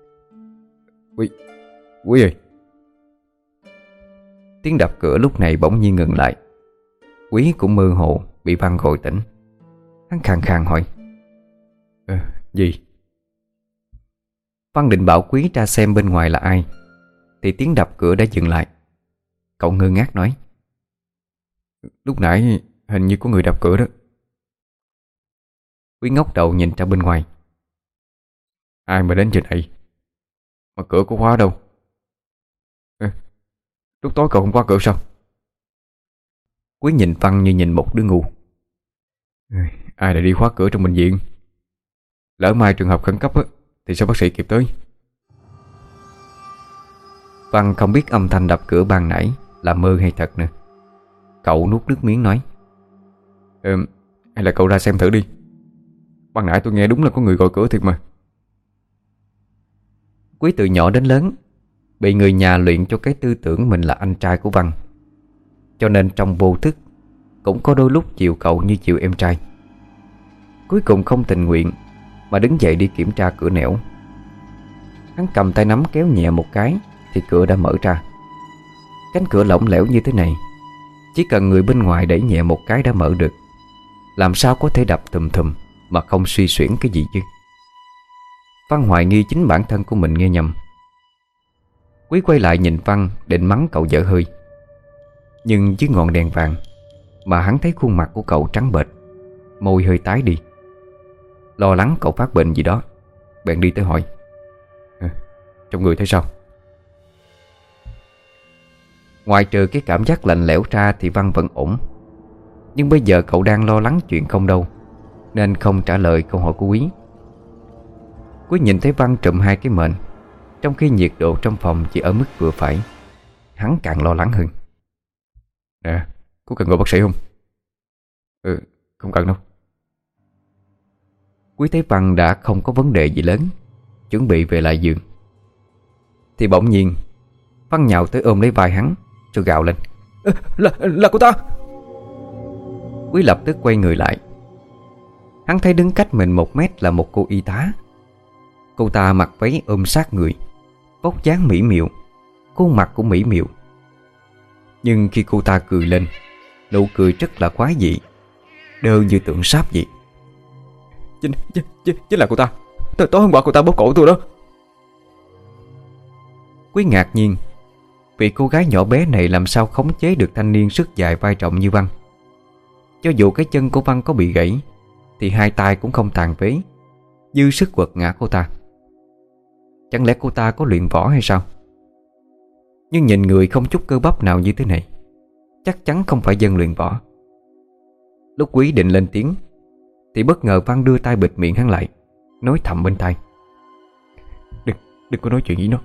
Quý ơi. Tiếng đập cửa lúc này bỗng nhiên ngừng lại. Quý cũng mơ hồ bị Văn gọi tỉnh. Hắn khàn khàn hỏi. Gì? Văn định bảo Quý ra xem bên ngoài là ai, thì tiếng đập cửa đã dừng lại. Cậu ngơ ngác nói. Lúc nãy hình như có người đập cửa đó. Quý ngóc đầu nhìn ra bên ngoài. Ai mà đến giờ này mà cửa có khóa đâu? Lúc tối cậu không khóa cửa sao? Quý nhìn Văn như nhìn một đứa ngu. Ai lại đi khóa cửa trong bệnh viện? Lỡ mai trường hợp khẩn cấp á, thì sao bác sĩ kịp tới? Văn không biết âm thanh đập cửa ban nãy là mơ hay thật nữa. Cậu nuốt nước miếng nói. Hay là cậu ra xem thử đi. Ban nãy tôi nghe đúng là có người gọi cửa thiệt mà. Quý từ nhỏ đến lớn bị người nhà luyện cho cái tư tưởng mình là anh trai của Văn, cho nên trong vô thức cũng có đôi lúc chiều cậu như chiều em trai. Cuối cùng không tình nguyện mà đứng dậy đi kiểm tra cửa nẻo. Hắn cầm tay nắm kéo nhẹ một cái thì cửa đã mở ra. Cánh cửa lỏng lẻo như thế này, chỉ cần người bên ngoài đẩy nhẹ một cái đã mở được. Làm sao có thể đập thùm thùm mà không suy xuyển cái gì chứ? Văn hoài nghi chính bản thân của mình nghe nhầm. Quý quay lại nhìn Văn định mắng cậu dở hơi, nhưng dưới ngọn đèn vàng mà hắn thấy khuôn mặt của cậu trắng bệch, môi hơi tái đi. Lo lắng cậu phát bệnh gì đó, bèn đi tới hỏi. Trong người thấy sao? Ngoài trừ cái cảm giác lạnh lẽo ra thì Văn vẫn ổn. Nhưng bây giờ cậu đang lo lắng chuyện không đâu, nên không trả lời câu hỏi của Quý. Quý nhìn thấy Văn trùm hai cái mền, trong khi nhiệt độ trong phòng chỉ ở mức vừa phải. Hắn càng lo lắng hơn. Nè, có cần gọi bác sĩ không? Ừ, không cần đâu. Quý thấy Văn đã không có vấn đề gì lớn, chuẩn bị về lại giường, thì bỗng nhiên Văn nhào tới ôm lấy vai hắn rồi gào lên: Là cô ta. Quý lập tức quay người lại. Hắn thấy đứng cách mình 1 mét là một cô y tá. Cô ta mặc váy ôm sát người, vóc dáng mỹ miều, khuôn mặt cũng mỹ miều. Nhưng khi cô ta cười lên, nụ cười rất là quái dị, đơ như tượng sáp vậy. Chính là cô ta. Tối hôm qua cô ta bóp cổ tôi đó. Quý ngạc nhiên vì cô gái nhỏ bé này làm sao khống chế được thanh niên sức dài vai trọng như Văn. Cho dù cái chân của Văn có bị gãy thì hai tay cũng không tàn phế, dư sức quật ngã cô ta. Chẳng lẽ cô ta có luyện võ hay sao? Nhưng nhìn người không chút cơ bắp nào như thế này, chắc chắn không phải dân luyện võ. Lúc Quý định lên tiếng thì bất ngờ Văn đưa tay bịt miệng hắn lại, nói thầm bên tai: Đừng có nói chuyện với nó.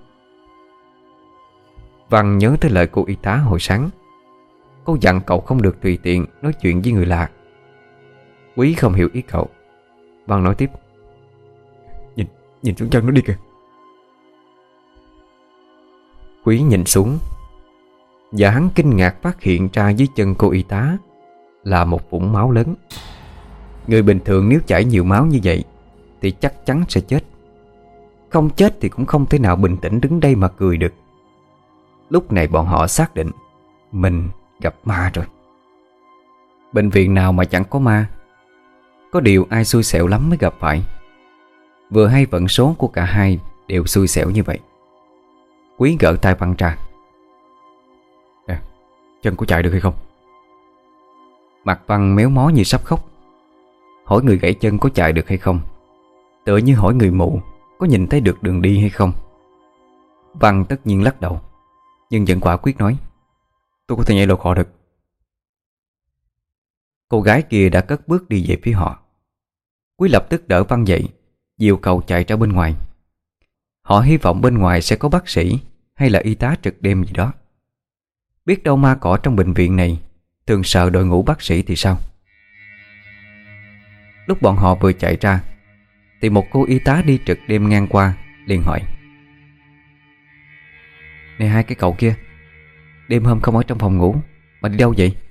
Văn nhớ tới lời cô y tá hồi sáng. Cô dặn cậu không được tùy tiện nói chuyện với người lạ. Quý không hiểu ý cậu. Văn nói tiếp: Nhìn xuống chân nó đi kìa. Quý nhìn xuống, và hắn kinh ngạc phát hiện ra dưới chân cô y tá là một vũng máu lớn. Người bình thường nếu chảy nhiều máu như vậy thì chắc chắn sẽ chết. Không chết thì cũng không thể nào bình tĩnh đứng đây mà cười được. Lúc này bọn họ xác định mình gặp ma rồi. Bệnh viện nào mà chẳng có ma. Có điều ai xui xẻo lắm mới gặp phải. Vừa hay vận số của cả hai đều xui xẻo như vậy. Quý gỡ tay Văn ra: Nè, chân có chạy được hay không? Mặt Văn méo mó như sắp khóc. Hỏi người gãy chân có chạy được hay không, tựa như hỏi người mù có nhìn thấy được đường đi hay không. Văn tất nhiên lắc đầu, nhưng vẫn quả quyết nói: Tôi có thể nhảy lột họ được. Cô gái kia đã cất bước đi về phía họ. Quý lập tức đỡ Văn dậy, dìu cậu chạy ra bên ngoài. Họ hy vọng bên ngoài sẽ có bác sĩ hay là y tá trực đêm gì đó. Biết đâu ma cỏ trong bệnh viện này thường sợ đội ngũ bác sĩ thì sao. Lúc bọn họ vừa chạy ra thì một cô y tá đi trực đêm ngang qua liền hỏi: Này hai cái cậu kia, đêm hôm không ở trong phòng ngủ mà đi đâu vậy?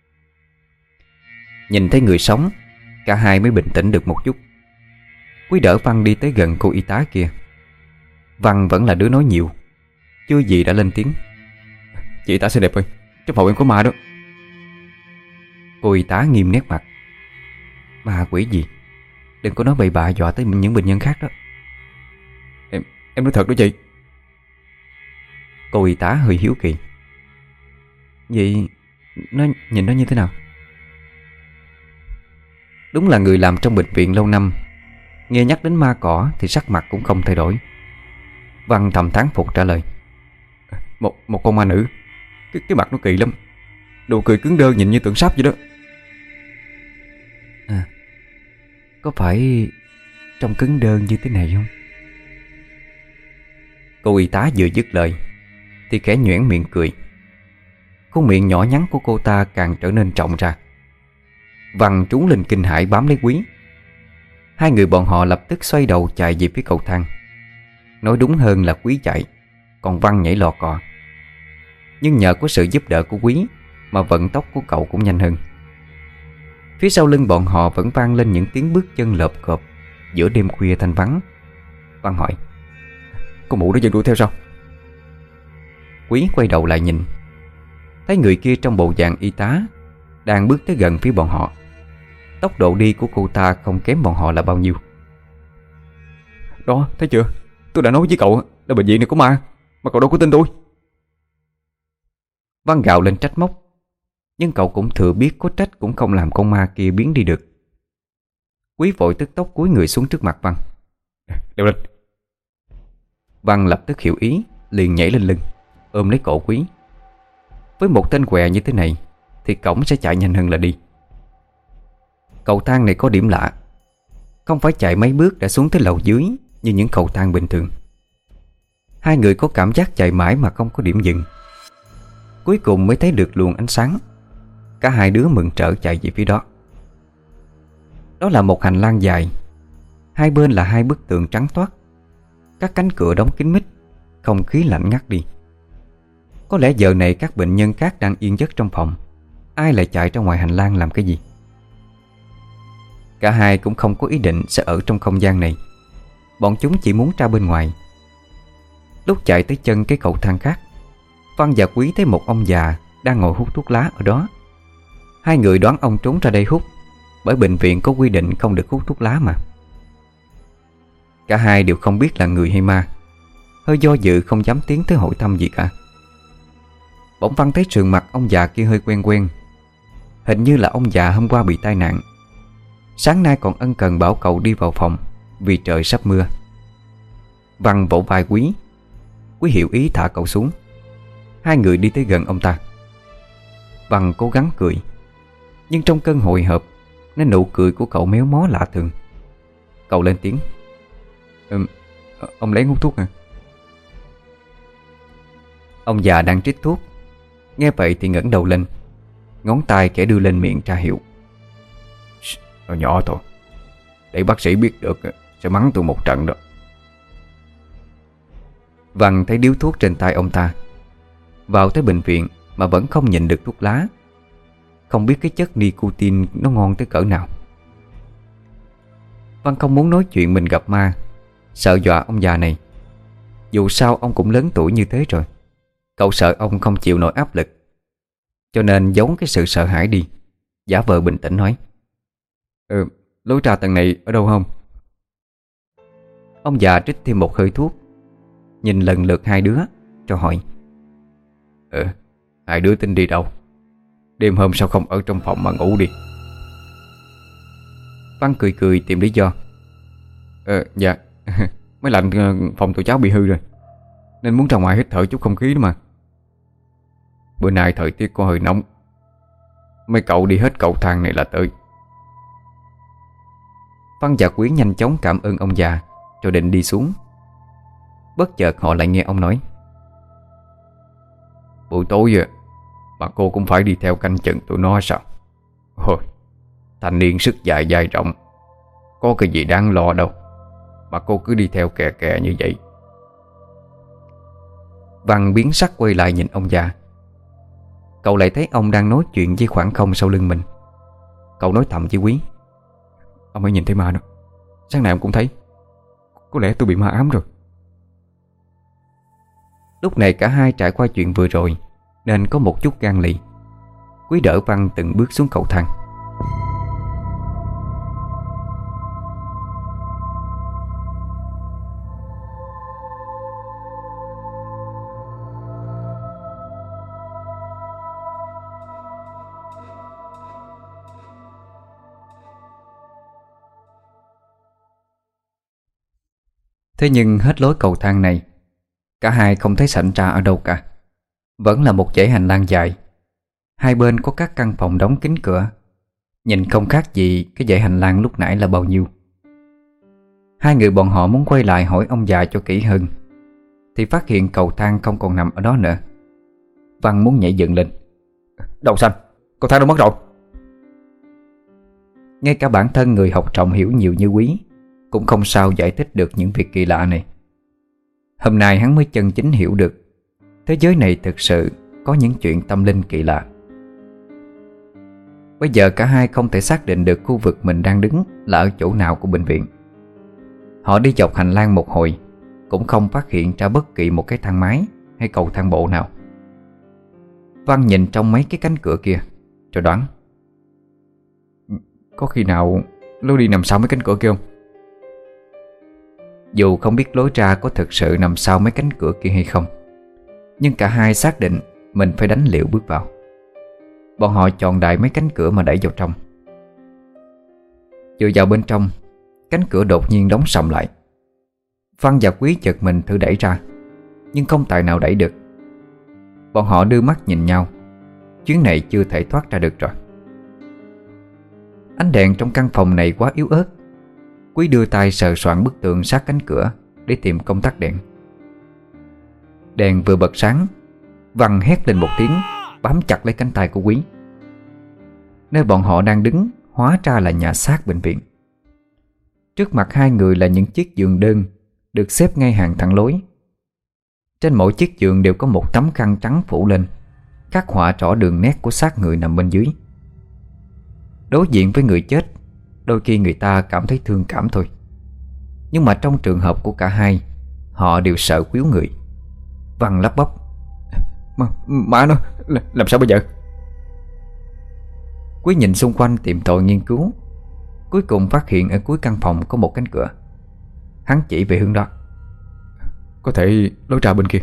Nhìn thấy người sống, cả hai mới bình tĩnh được một chút. Quý đỡ Văn đi tới gần cô y tá kia. Văn vẫn là đứa nói nhiều, chưa gì đã lên tiếng: Chị ta xinh đẹp ơi, trong phòng em có ma đó. Cô y tá nghiêm nét mặt: Ma quỷ gì? Đừng có nói bậy bạ dọa tới những bệnh nhân khác đó. Em nói thật đó chị. Cô y tá hơi hiếu kỳ: Vậy nhìn nó như thế nào? Đúng là người làm trong bệnh viện lâu năm, nghe nhắc đến ma cỏ thì sắc mặt cũng không thay đổi. Văn thầm thán phục trả lời: Một con ma nữ. Cái mặt nó kỳ lắm. Đồ cười cứng đơ nhìn như tượng sáp vậy đó. À, có phải trông cứng đơ như thế này không? Cô y tá vừa dứt lời thì khẽ nhoẻn miệng cười. Khuôn miệng nhỏ nhắn của cô ta càng trở nên trọng ra. Văn trú lên kinh hãi bám lấy Quý. Hai người bọn họ lập tức xoay đầu chạy về phía cầu thang. Nói đúng hơn là Quý chạy, còn Văn nhảy lò cò. Nhưng nhờ có sự giúp đỡ của Quý mà vận tốc của cậu cũng nhanh hơn. Phía sau lưng bọn họ vẫn vang lên những tiếng bước chân lợp cộp giữa đêm khuya thanh vắng. Văn hỏi: Con mụ đó vẫn đuổi theo sao? Quý quay đầu lại nhìn, thấy người kia trong bộ dạng y tá đang bước tới gần phía bọn họ. Tốc độ đi của cô ta không kém bọn họ là bao nhiêu. Đó, thấy chưa? Tôi đã nói với cậu là bệnh viện này có ma, mà cậu đâu có tin tôi. Văn gào lên trách móc, nhưng cậu cũng thừa biết có trách cũng không làm con ma kia biến đi được. Quý vội tức tốc cúi người xuống trước mặt Văn: Leo lên. Văn lập tức hiểu ý, liền nhảy lên lưng, ôm lấy cổ Quý. Với một tên què như thế này thì cổng sẽ chạy nhanh hơn là đi. Cầu thang này có điểm lạ, không phải chạy mấy bước đã xuống tới lầu dưới như những cầu thang bình thường. Hai người có cảm giác chạy mãi mà không có điểm dừng. Cuối cùng mới thấy được luồng ánh sáng Cả hai đứa mừng rỡ chạy về phía đó. Đó là một hành lang dài, hai bên là hai bức tường trắng toát, các cánh cửa đóng kín mít, không khí lạnh ngắt đi. Có lẽ giờ này các bệnh nhân khác đang yên giấc trong phòng, ai lại chạy ra ngoài hành lang làm cái gì? Cả hai cũng không có ý định sẽ ở trong không gian này. Bọn chúng chỉ muốn ra bên ngoài. Lúc chạy tới chân cái cầu thang khác, Văn và Quý thấy một ông già đang ngồi hút thuốc lá ở đó. Hai người đoán ông trốn ra đây hút, bởi bệnh viện có quy định không được hút thuốc lá mà. Cả hai đều không biết là người hay ma, hơi do dự không dám tiến tới hỏi thăm gì cả. Bỗng Văn thấy sườn mặt ông già kia hơi quen quen. Hình như là ông già hôm qua bị tai nạn, sáng nay còn ân cần bảo cậu đi vào phòng vì trời sắp mưa. Văn vỗ vai Quý. Quý hiểu ý thả cậu xuống. Hai người đi tới gần ông ta. Văn cố gắng cười, nhưng trong cơn hồi hộp nên nụ cười của cậu méo mó lạ thường. Cậu lên tiếng: Ông lén hút thuốc hả? Ông già đang trích thuốc, nghe vậy thì ngẩng đầu lên, ngón tay kẻ đưa lên miệng ra hiệu. Nó nhỏ thôi, để bác sĩ biết được sẽ mắng tôi một trận đó. Văn thấy điếu thuốc trên tay ông ta. Vào tới bệnh viện mà vẫn không nhìn được thuốc lá. Không biết cái chất nicotine nó ngon tới cỡ nào. Văn không muốn nói chuyện mình gặp ma, sợ dọa ông già này. Dù sao ông cũng lớn tuổi như thế rồi. Cậu sợ ông không chịu nổi áp lực, cho nên giấu cái sự sợ hãi đi, giả vờ bình tĩnh nói: Lối ra tầng này ở đâu không? Ông già trích thêm một hơi thuốc, nhìn lần lượt hai đứa cho hỏi: Hai đứa tính đi đâu? Đêm hôm sao không ở trong phòng mà ngủ đi? Văn cười cười tìm lý do: Dạ Máy lạnh phòng tụi cháu bị hư rồi, nên muốn ra ngoài hít thở chút không khí đó mà. Bữa nay thời tiết có hơi nóng, mấy cậu đi hết cầu thang này là tới. Văn và Quý nhanh chóng cảm ơn ông già, rồi định đi xuống. Bất chợt họ lại nghe ông nói: Buổi tối mà cô cũng phải đi theo canh chừng tụi nó sao? Thôi, thanh niên sức dài dai rộng, có cái gì đáng lo đâu mà cô cứ đi theo kè kè như vậy. Văn biến sắc quay lại nhìn ông già. Cậu lại thấy ông đang nói chuyện với khoảng không sau lưng mình. Cậu nói thầm với Quý: Ông ấy nhìn thấy ma đó, sáng nay ông cũng thấy. Có lẽ tôi bị ma ám rồi. Lúc này cả hai trải qua chuyện vừa rồi nên có một chút gan lì. Quý đỡ Văn từng bước xuống cầu thang. Thế nhưng hết lối cầu thang này, cả hai không thấy sảnh ra ở đâu cả. Vẫn là một dãy hành lang dài. Hai bên có các căn phòng đóng kín cửa, nhìn không khác gì cái dãy hành lang lúc nãy là bao nhiêu. Hai người bọn họ muốn quay lại hỏi ông già cho kỹ hơn, thì phát hiện cầu thang không còn nằm ở đó nữa. Văn muốn nhảy dựng lên: Đậu xanh, cầu thang đâu mất rồi? Ngay cả bản thân người học rộng hiểu nhiều như Quý cũng không sao giải thích được những việc kỳ lạ này. Hôm nay hắn mới chân chính hiểu được thế giới này thực sự có những chuyện tâm linh kỳ lạ. Bây giờ cả hai không thể xác định được khu vực mình đang đứng là ở chỗ nào của bệnh viện. Họ đi dọc hành lang một hồi cũng không phát hiện ra bất kỳ một cái thang máy hay cầu thang bộ nào. Văn nhìn trong mấy cái cánh cửa kia rồi đoán: Có khi nào lối đi nằm sau mấy cánh cửa kia không? Dù không biết lối ra có thực sự nằm sau mấy cánh cửa kia hay không, nhưng cả hai xác định mình phải đánh liều bước vào. Bọn họ chọn đại mấy cánh cửa mà đẩy vào trong. Vừa vào bên trong, cánh cửa đột nhiên đóng sầm lại. Văn và Quý chợt mình thử đẩy ra, nhưng không tài nào đẩy được. Bọn họ đưa mắt nhìn nhau. Chuyến này chưa thể thoát ra được rồi. Ánh đèn trong căn phòng này quá yếu ớt. Quý đưa tay sờ soạn bức tường sát cánh cửa để tìm công tắc đèn. Đèn vừa bật sáng, Văn hét lên một tiếng, bám chặt lấy cánh tay của Quý. Nơi bọn họ đang đứng hóa ra là nhà xác bệnh viện. Trước mặt hai người là những chiếc giường đơn được xếp ngay hàng thẳng lối. Trên mỗi chiếc giường đều có một tấm khăn trắng phủ lên, khắc họa rõ đường nét của xác người nằm bên dưới. Đối diện với người chết, đôi khi người ta cảm thấy thương cảm thôi. Nhưng mà trong trường hợp của cả hai, họ đều sợ quýu người. Văn lắp bắp: Má nó, làm sao bây giờ? Quý nhìn xung quanh tìm tòi nghiên cứu, cuối cùng phát hiện ở cuối căn phòng có một cánh cửa. Hắn chỉ về hướng đó: Có thể lối ra bên kia.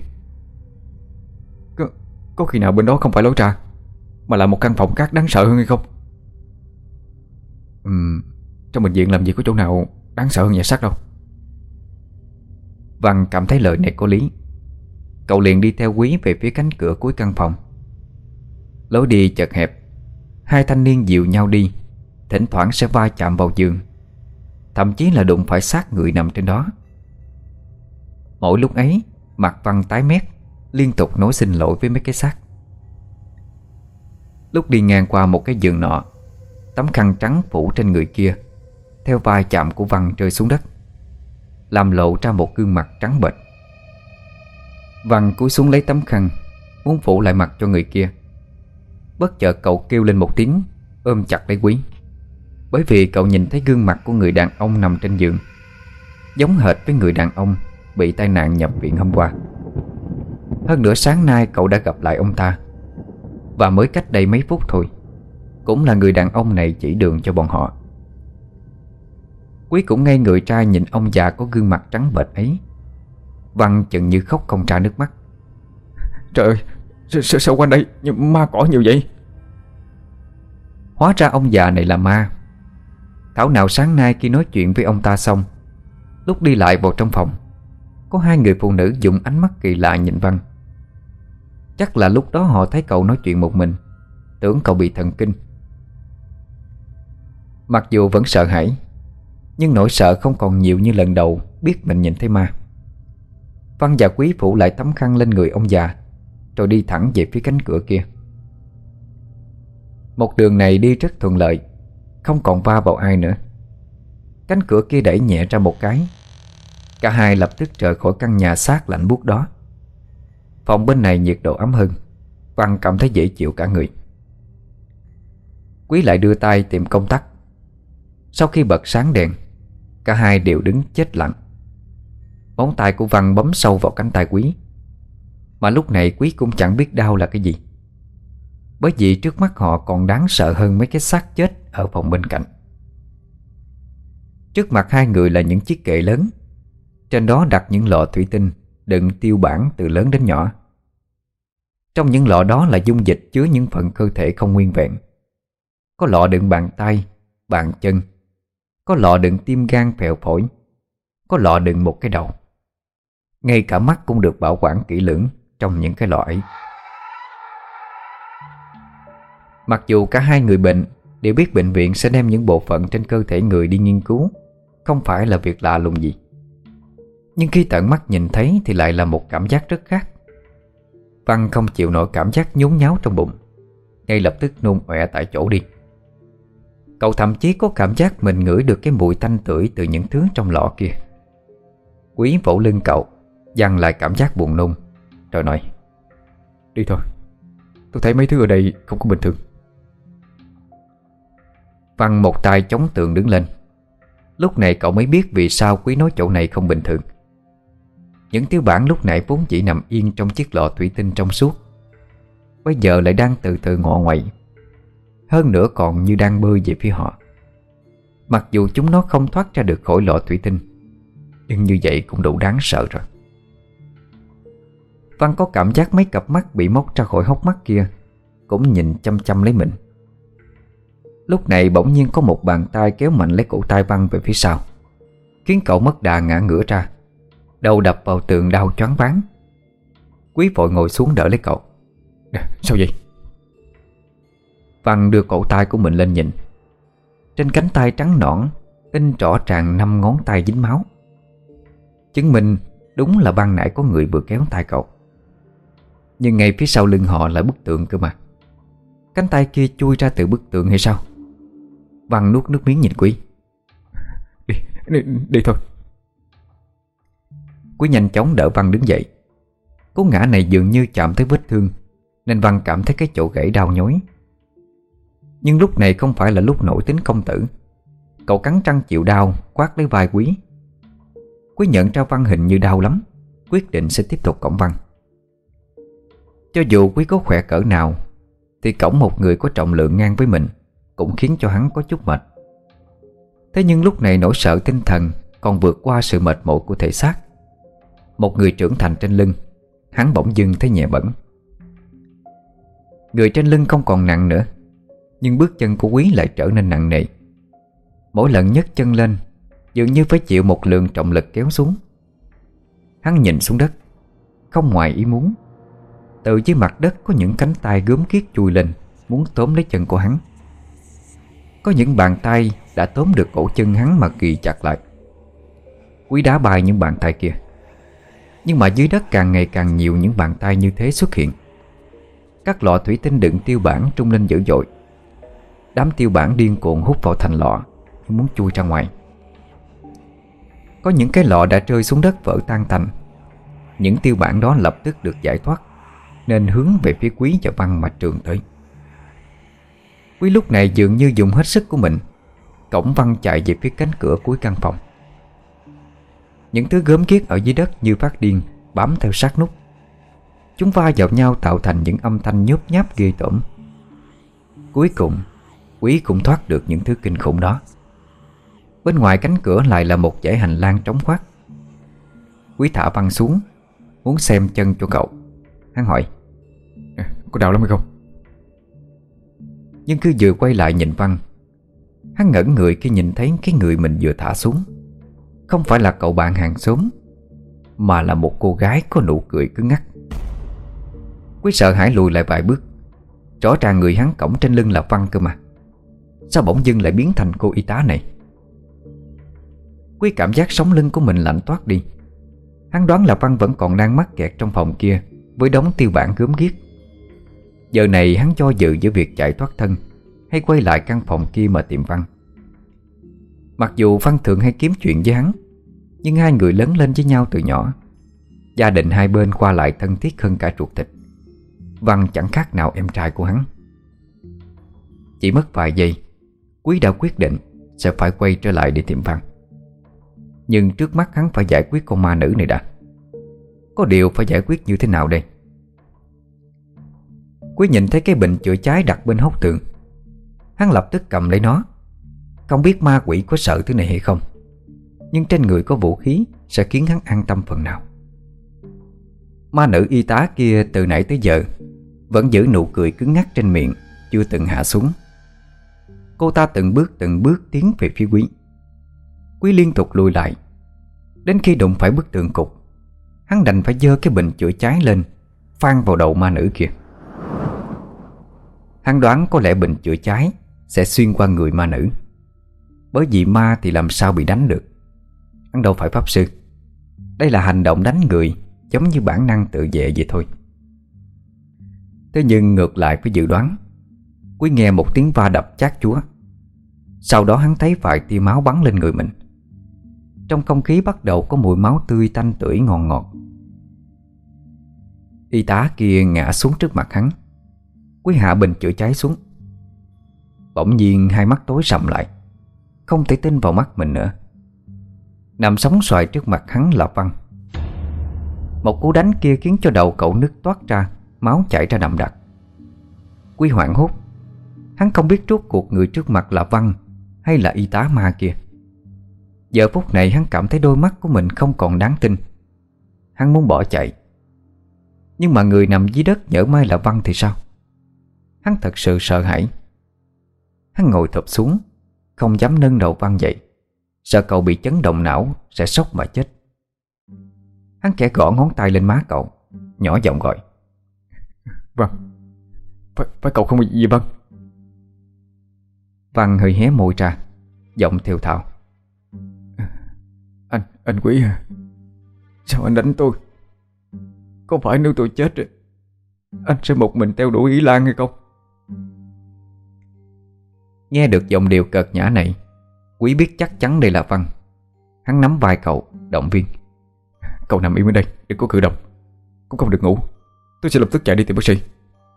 Có khi nào bên đó không phải lối ra, mà là một căn phòng khác đáng sợ hơn hay không? Trong bệnh viện làm gì có chỗ nào đáng sợ hơn nhà xác đâu. Văn cảm thấy lời này có lý. Cậu liền đi theo Quý về phía cánh cửa cuối căn phòng. Lối đi chật hẹp, hai thanh niên dìu nhau đi, thỉnh thoảng sẽ va chạm vào giường, thậm chí là đụng phải xác người nằm trên đó. Mỗi lúc ấy, mặt Văn tái mét, liên tục nói xin lỗi với mấy cái xác. Lúc đi ngang qua một cái giường nọ, tấm khăn trắng phủ trên người kia theo vai chạm của Văn rơi xuống đất, làm lộ ra một gương mặt trắng bệch. Văn cúi xuống lấy tấm khăn, muốn phủ lại mặt cho người kia. Bất chợt cậu kêu lên một tiếng, ôm chặt lấy Quý. Bởi vì cậu nhìn thấy gương mặt của người đàn ông nằm trên giường, giống hệt với người đàn ông bị tai nạn nhập viện hôm qua. Hơn nữa sáng nay cậu đã gặp lại ông ta, và mới cách đây mấy phút thôi, cũng là người đàn ông này chỉ đường cho bọn họ. Quý cũng ngây người ra nhìn ông già có gương mặt trắng bệch ấy. Văn chừng như khóc không ra nước mắt. Trời ơi, sao quanh đây ma cỏ nhiều vậy? Hóa ra ông già này là ma. Thảo nào sáng nay khi nói chuyện với ông ta xong, lúc đi lại vào trong phòng, có hai người phụ nữ dùng ánh mắt kỳ lạ nhìn Văn. Chắc là lúc đó họ thấy cậu nói chuyện một mình, tưởng cậu bị thần kinh. Mặc dù vẫn sợ hãi, nhưng nỗi sợ không còn nhiều như lần đầu biết mình nhìn thấy ma. Văn và Quý phủ lại tấm khăn lên người ông già, rồi đi thẳng về phía cánh cửa kia. Một đường này đi rất thuận lợi, không còn va vào ai nữa. Cánh cửa kia đẩy nhẹ ra một cái, cả hai lập tức rời khỏi căn nhà xác lạnh buốt đó. Phòng bên này nhiệt độ ấm hơn, Văn cảm thấy dễ chịu cả người. Quý lại đưa tay tìm công tắc. Sau khi bật sáng đèn, cả hai đều đứng chết lặng. Móng tay của Văn bấm sâu vào cánh tay Quý, mà lúc này Quý cũng chẳng biết đau là cái gì, bởi vì trước mắt họ còn đáng sợ hơn mấy cái xác chết ở phòng bên cạnh. Trước mặt hai người là những chiếc kệ lớn, trên đó đặt những lọ thủy tinh đựng tiêu bản từ lớn đến nhỏ. Trong những lọ đó là dung dịch chứa những phần cơ thể không nguyên vẹn. Có lọ đựng bàn tay, bàn chân, có lọ đựng tim gan phèo phổi, có lọ đựng một cái đầu. Ngay cả mắt cũng được bảo quản kỹ lưỡng trong những cái lọ ấy. Mặc dù cả hai người bệnh đều biết bệnh viện sẽ đem những bộ phận trên cơ thể người đi nghiên cứu, không phải là việc lạ lùng gì, nhưng khi tận mắt nhìn thấy thì lại là một cảm giác rất khác. Văn không chịu nổi cảm giác nhốn nháo trong bụng, ngay lập tức nôn ọe tại chỗ đi. Cậu thậm chí có cảm giác mình ngửi được cái mùi tanh tưởi từ những thứ trong lọ kia. Quý vỗ lưng cậu, dằn lại cảm giác buồn nôn, rồi nói: Đi thôi, tôi thấy mấy thứ ở đây không có bình thường. Văn một tay chống tường đứng lên. Lúc này cậu mới biết vì sao Quý nói chỗ này không bình thường. Những tiêu bản lúc nãy vốn chỉ nằm yên trong chiếc lọ thủy tinh trong suốt, bây giờ lại đang từ từ ngọ nguậy, hơn nữa còn như đang bơi về phía họ. Mặc dù chúng nó không thoát ra được khỏi lọ thủy tinh, nhưng như vậy cũng đủ đáng sợ rồi. Văn có cảm giác mấy cặp mắt bị móc ra khỏi hốc mắt kia cũng nhìn chăm chăm lấy mình. Lúc này bỗng nhiên có một bàn tay kéo mạnh lấy cổ tay Văn về phía sau, khiến cậu mất đà ngã ngửa ra, đầu đập vào tường đau choáng váng. Quý vội ngồi xuống đỡ lấy cậu. Sao vậy? Văn đưa cổ tay của mình lên nhìn. Trên cánh tay trắng nõn in rõ ràng 5 ngón tay dính máu, chứng minh đúng là ban nãy có người vừa kéo tay cậu. Nhưng ngay phía sau lưng họ là bức tượng cơ mà. Cánh tay kia chui ra từ bức tường hay sao? Văn nuốt nước miếng nhìn Quý. Đi thôi. Quý nhanh chóng đỡ Văn đứng dậy. Cú ngã này dường như chạm tới vết thương, nên Văn cảm thấy cái chỗ gãy đau nhói. Nhưng lúc này không phải là lúc nổi tính công tử. Cậu cắn răng chịu đau, quát lấy vai Quý. Quý nhận ra Văn hình như đau lắm, quyết định sẽ tiếp tục cõng Văn. Cho dù Quý có khỏe cỡ nào thì cõng một người có trọng lượng ngang với mình cũng khiến cho hắn có chút mệt. Thế nhưng lúc này nỗi sợ tinh thần còn vượt qua sự mệt mỏi của thể xác. Một người trưởng thành trên lưng, hắn bỗng dưng thấy nhẹ bẫng. Người trên lưng không còn nặng nữa, nhưng bước chân của Quý lại trở nên nặng nề. Mỗi lần nhấc chân lên dường như phải chịu một lượng trọng lực kéo xuống. Hắn nhìn xuống đất. Không ngoài ý muốn, từ dưới mặt đất có những cánh tay gớm ghiếc chui lên, muốn tóm lấy chân của hắn. Có những bàn tay đã tóm được cổ chân hắn mà ghì chặt lại. Quý đá bay những bàn tay kia, nhưng mà dưới đất càng ngày càng nhiều những bàn tay như thế xuất hiện. Các lọ thủy tinh đựng tiêu bản trung lên dữ dội. Đám tiêu bản điên cuồng hút vào thành lọ, muốn chui ra ngoài. Có những cái lọ đã rơi xuống đất vỡ tan tành. Những tiêu bản đó lập tức được giải thoát, nên hướng về phía Quý và Văn mà trườn tới. Quý lúc này dường như dùng hết sức của mình, cõng Văn chạy về phía cánh cửa cuối căn phòng. Những thứ gớm ghiếc ở dưới đất như phát điên bám theo sát nút. Chúng va vào nhau tạo thành những âm thanh nhớp nháp ghê tởm. Cuối cùng Quý cũng thoát được những thứ kinh khủng đó. Bên ngoài cánh cửa lại là một dãy hành lang trống khoác. Quý thả Văn xuống, muốn xem chân cho cậu. Hắn hỏi: Có đau lắm hay không? Nhưng cứ vừa quay lại nhìn Văn, hắn ngẩn người khi nhìn thấy cái người mình vừa thả xuống không phải là cậu bạn hàng xóm, mà là một cô gái có nụ cười cứng ngắc. Quý sợ hãi lùi lại vài bước. Rõ ràng người hắn cõng trên lưng là Văn cơ mà. Sao bỗng dưng lại biến thành cô y tá này? Quý cảm giác sống lưng của mình lạnh toát đi. Hắn đoán là Văn vẫn còn đang mắc kẹt trong phòng kia với đống tiêu bản gớm ghiếc. Giờ này hắn do dự giữa việc chạy thoát thân hay quay lại căn phòng kia mà tìm Văn. Mặc dù Văn thường hay kiếm chuyện với hắn, nhưng hai người lớn lên với nhau từ nhỏ. Gia đình hai bên qua lại thân thiết hơn cả ruột thịt. Văn chẳng khác nào em trai của hắn. Chỉ mất vài giây, Quý đã quyết định sẽ phải quay trở lại để tìm Văn. Nhưng trước mắt hắn phải giải quyết con ma nữ này đã. Có điều phải giải quyết như thế nào đây? Quý nhìn thấy cái bình chữa cháy đặt bên hốc tường. Hắn lập tức cầm lấy nó. Không biết ma quỷ có sợ thứ này hay không, nhưng trên người có vũ khí sẽ khiến hắn an tâm phần nào. Ma nữ y tá kia từ nãy tới giờ vẫn giữ nụ cười cứng ngắc trên miệng, chưa từng hạ xuống. Cô ta từng bước tiến về phía Quý. Quý liên tục lùi lại. Đến khi đụng phải bức tường cục, hắn đành phải giơ cái bình chữa cháy lên, phang vào đầu ma nữ kia. Hắn đoán có lẽ bình chữa cháy sẽ xuyên qua người ma nữ, bởi vì ma thì làm sao bị đánh được. Hắn đâu phải pháp sư. Đây là hành động đánh người, giống như bản năng tự vệ vậy thôi. Thế nhưng ngược lại với dự đoán, Quý nghe một tiếng va đập chát chúa. Sau đó hắn thấy vài tia máu bắn lên người mình. Trong không khí bắt đầu có mùi máu tươi tanh tưởi ngon ngọt. Y tá kia ngã xuống trước mặt hắn. Quý hạ bình chữa cháy xuống. Bỗng nhiên hai mắt tối sầm lại, không thể tin vào mắt mình nữa. Nằm sóng xoài trước mặt hắn là Văn. Một cú đánh kia khiến cho đầu cậu nứt toát ra, máu chảy ra đậm đặc. Quý hoảng hốt. Hắn không biết rốt cuộc người trước mặt là Văn hay là y tá ma kia. Giờ phút này hắn cảm thấy đôi mắt của mình không còn đáng tin. Hắn muốn bỏ chạy, nhưng mà người nằm dưới đất nhỡ may là Văn thì sao? Hắn thật sự sợ hãi. Hắn ngồi thụp xuống, không dám nâng đầu Văn dậy, sợ cậu bị chấn động não sẽ sốc mà chết. Hắn khẽ gõ ngón tay lên má cậu, nhỏ giọng gọi: Văn, phải cậu không bị gì Văn? Văn hơi hé môi ra, giọng thều thào: Anh Quý à, sao anh đánh tôi? Có phải nếu tôi chết anh sẽ một mình theo đuổi Ý Lan hay không? Nghe được giọng điệu cợt nhã này, Quý biết chắc chắn đây là Văn. Hắn nắm vai cậu, động viên. Cậu nằm im ở đây, đừng có cử động, cũng không được ngủ. Tôi sẽ lập tức chạy đi tìm bác sĩ.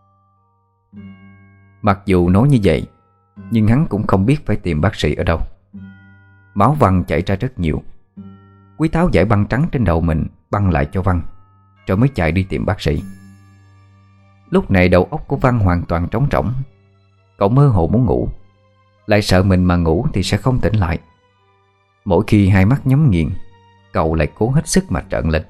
Mặc dù nói như vậy, nhưng hắn cũng không biết phải tìm bác sĩ ở đâu. Máu Văn chảy ra rất nhiều. Quý tháo dải băng trắng trên đầu mình, băng lại cho Văn, rồi mới chạy đi tìm bác sĩ. Lúc này đầu óc của Văn hoàn toàn trống rỗng. Cậu mơ hồ muốn ngủ, lại sợ mình mà ngủ thì sẽ không tỉnh lại. Mỗi khi hai mắt nhắm nghiền, cậu lại cố hết sức mà trợn lên.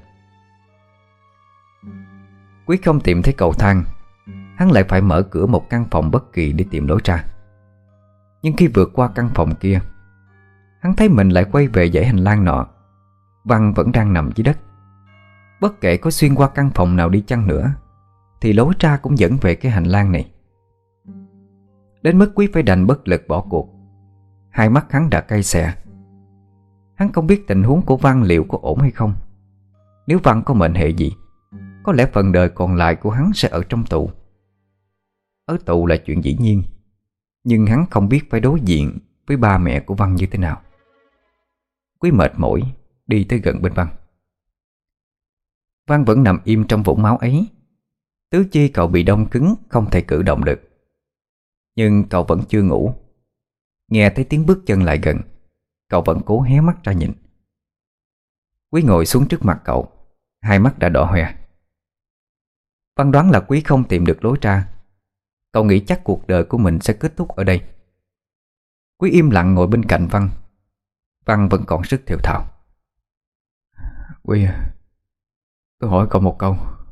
Quý không tìm thấy cầu thang, hắn lại phải mở cửa một căn phòng bất kỳ để tìm lối ra. Nhưng khi vượt qua căn phòng kia, hắn thấy mình lại quay về dãy hành lang nọ. Văn vẫn đang nằm dưới đất. Bất kể có xuyên qua căn phòng nào đi chăng nữa thì lối ra cũng dẫn về cái hành lang này. Đến mức Quý phải đành bất lực bỏ cuộc. Hai mắt hắn đã cay xè. Hắn không biết tình huống của Văn liệu có ổn hay không. Nếu Văn có mệnh hệ gì, có lẽ phần đời còn lại của hắn sẽ ở trong tù. Ở tù là chuyện dĩ nhiên, nhưng hắn không biết phải đối diện với ba mẹ của Văn như thế nào. Quý mệt mỏi đi tới gần bên Văn. Văn vẫn nằm im trong vũng máu ấy. Tứ chi cậu bị đông cứng, không thể cử động được. Nhưng cậu vẫn chưa ngủ. Nghe thấy tiếng bước chân lại gần, cậu vẫn cố hé mắt ra nhìn. Quý ngồi xuống trước mặt cậu, hai mắt đã đỏ hoe. Văn đoán là Quý không tìm được lối ra. Cậu nghĩ chắc cuộc đời của mình sẽ kết thúc ở đây. Quý im lặng ngồi bên cạnh Văn. Văn vẫn còn sức thều thào. Quý à, tôi hỏi cậu một câu.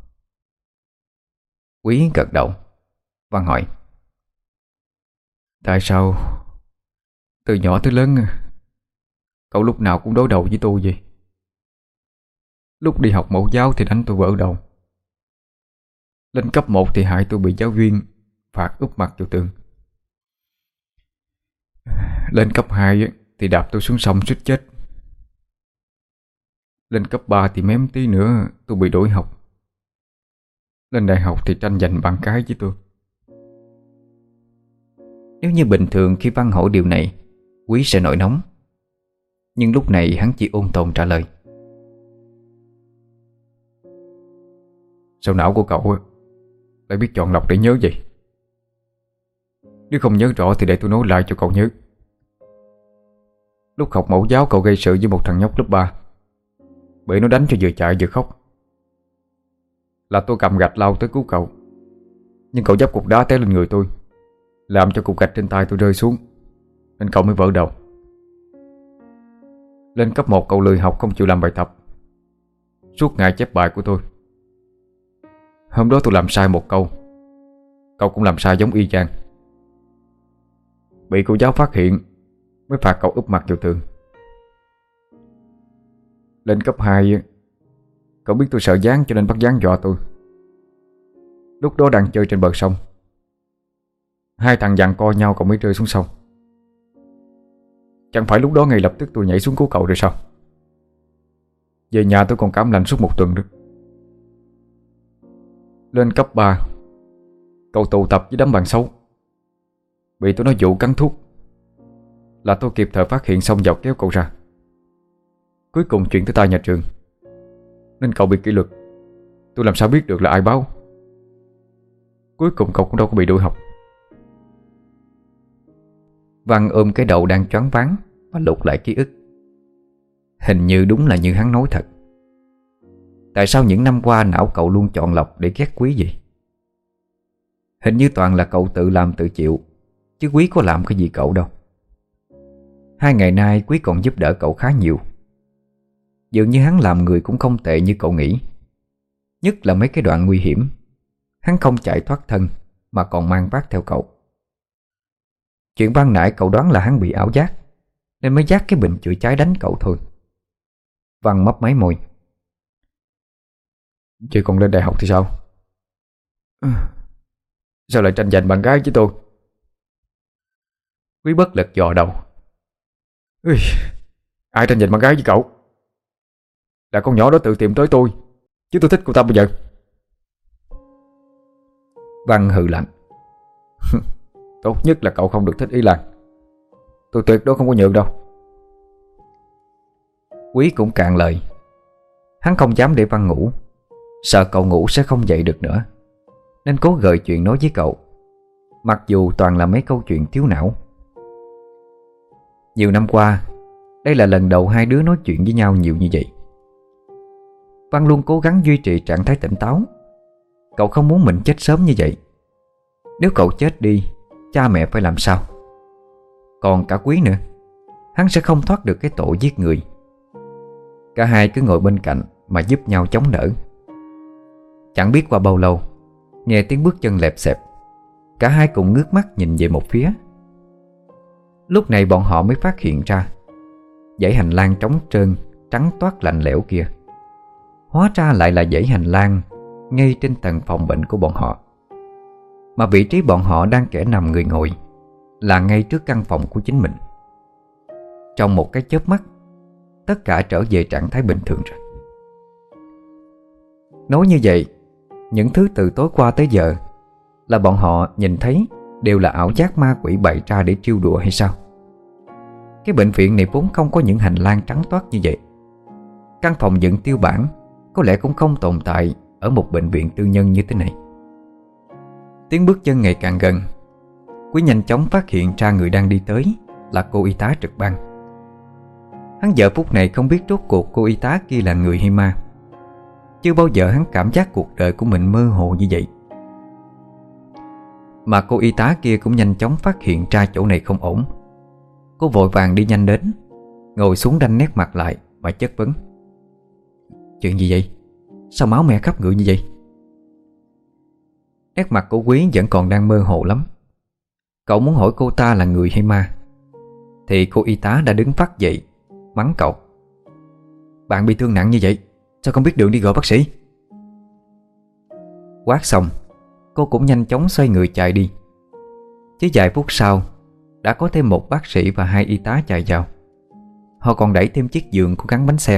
Quý gật đầu. Văn hỏi. Tại sao từ nhỏ tới lớn cậu lúc nào cũng đối đầu với tôi vậy? Lúc đi học mẫu giáo thì đánh tôi vỡ đầu. Lên cấp 1 thì hại tôi bị giáo viên phạt úp mặt vào tường. Lên cấp 2 thì đạp tôi xuống sông suýt chết. Lên cấp 3 thì mém tí nữa tôi bị đuổi học. Lên đại học thì tranh giành bạn gái với tôi. Nếu như bình thường khi Văn hỏi điều này, Quý sẽ nổi nóng. Nhưng lúc này hắn chỉ ôn tồn trả lời. Sao não của cậu lại biết chọn lọc để nhớ vậy? Nếu không nhớ rõ thì để tôi nói lại cho cậu nhớ. Lúc học mẫu giáo cậu gây sự với một thằng nhóc lớp 3, bị nó đánh cho vừa chạy vừa khóc. Là tôi cầm gạch lao tới cứu cậu, nhưng cậu dấp cục đá té lên người tôi, làm cho cục gạch trên tay tôi rơi xuống, nên cậu mới vỡ đầu. Lên cấp 1 cậu lười học không chịu làm bài tập, suốt ngày chép bài của tôi. Hôm đó tôi làm sai một câu, cậu cũng làm sai giống y chang. Bị cô giáo phát hiện mới phạt cậu úp mặt vào tường. Lên cấp 2 cậu biết tôi sợ gián cho nên bắt gián dọa tôi. Lúc đó đang chơi trên bờ sông, hai thằng giằng co nhau cậu mới rơi xuống sông. Chẳng phải lúc đó ngay lập tức tôi nhảy xuống cứu cậu rồi sao? Về nhà tôi còn cảm lạnh suốt một tuần nữa. Lên cấp 3 cậu tụ tập với đám bạn xấu, bị tôi nói dụ cắn thuốc. Là tôi kịp thời phát hiện xong vào kéo cậu ra. Cuối cùng chuyện tới tai nhà trường, nên cậu bị kỷ luật. Tôi làm sao biết được là ai báo. Cuối cùng cậu cũng đâu có bị đuổi học. Văn ôm cái đầu đang choáng váng và lục lại ký ức. Hình như đúng là như hắn nói thật. Tại sao những năm qua não cậu luôn chọn lọc để ghét Quý vậy? Hình như toàn là cậu tự làm tự chịu, chứ Quý có làm cái gì cậu đâu. 2 ngày nay Quý còn giúp đỡ cậu khá nhiều. Dường như hắn làm người cũng không tệ như cậu nghĩ. Nhất là mấy cái đoạn nguy hiểm, hắn không chạy thoát thân mà còn mang vác theo cậu. Chuyện ban nãy cậu đoán là hắn bị ảo giác, nên mới dắt cái bình chữa cháy đánh cậu thôi. Văn mấp máy môi. Chứ còn lên đại học thì sao? Sao lại tranh giành bạn gái với tôi? Quý bất lực dò đầu. Ai tranh giành bạn gái với cậu? Là con nhỏ đó tự tìm tới tôi, chứ tôi thích cô ta bây giờ. Văn hừ lạnh. Tốt nhất là cậu không được thích Ý Lan. Tôi tuyệt đối không có nhượng đâu. Quý cũng cạn lời. Hắn không dám để Văn ngủ, sợ cậu ngủ sẽ không dậy được nữa, nên cố gợi chuyện nói với cậu, mặc dù toàn là mấy câu chuyện thiếu não. Nhiều năm qua, đây là lần đầu hai đứa nói chuyện với nhau nhiều như vậy. Văn luôn cố gắng duy trì trạng thái tỉnh táo. Cậu không muốn mình chết sớm như vậy. Nếu cậu chết đi, cha mẹ phải làm sao? Còn cả Quý nữa, hắn sẽ không thoát được cái tội giết người. Cả hai cứ ngồi bên cạnh mà giúp nhau chống đỡ. Chẳng biết qua bao lâu, nghe tiếng bước chân lẹp xẹp, cả hai cùng ngước mắt nhìn về một phía. Lúc này bọn họ mới phát hiện ra dãy hành lang trống trơn, trắng toát lạnh lẽo kia hóa ra lại là dãy hành lang ngay trên tầng phòng bệnh của bọn họ. Mà vị trí bọn họ đang kẻ nằm người ngồi là ngay trước căn phòng của chính mình. Trong một cái chớp mắt, tất cả trở về trạng thái bình thường rồi. Nói như vậy, những thứ từ tối qua tới giờ là bọn họ nhìn thấy đều là ảo giác ma quỷ bày ra để trêu đùa hay sao? Cái bệnh viện này vốn không có những hành lang trắng toát như vậy. Căn phòng dựng tiêu bản có lẽ cũng không tồn tại ở một bệnh viện tư nhân như thế này. Tiếng bước chân ngày càng gần. Quý nhanh chóng phát hiện ra người đang đi tới là cô y tá trực ban. Hắn giờ phút này không biết rốt cuộc cô y tá kia là người hay ma. Chưa bao giờ hắn cảm giác cuộc đời của mình mơ hồ như vậy. Mà cô y tá kia cũng nhanh chóng phát hiện ra chỗ này không ổn. Cô vội vàng đi nhanh đến, ngồi xuống đanh nét mặt lại mà chất vấn. Chuyện gì vậy? Sao máu me khắp người như vậy? Nét mặt của Quý vẫn còn đang mơ hồ lắm. Cậu muốn hỏi cô ta là người hay ma, thì cô y tá đã đứng phắt dậy mắng cậu. Bạn bị thương nặng như vậy, sao không biết đường đi gọi bác sĩ? Quát xong, cô cũng nhanh chóng xoay người chạy đi. Chỉ vài phút sau, đã có thêm một bác sĩ và hai y tá chạy vào. Họ còn đẩy thêm chiếc giường của gắn bánh xe.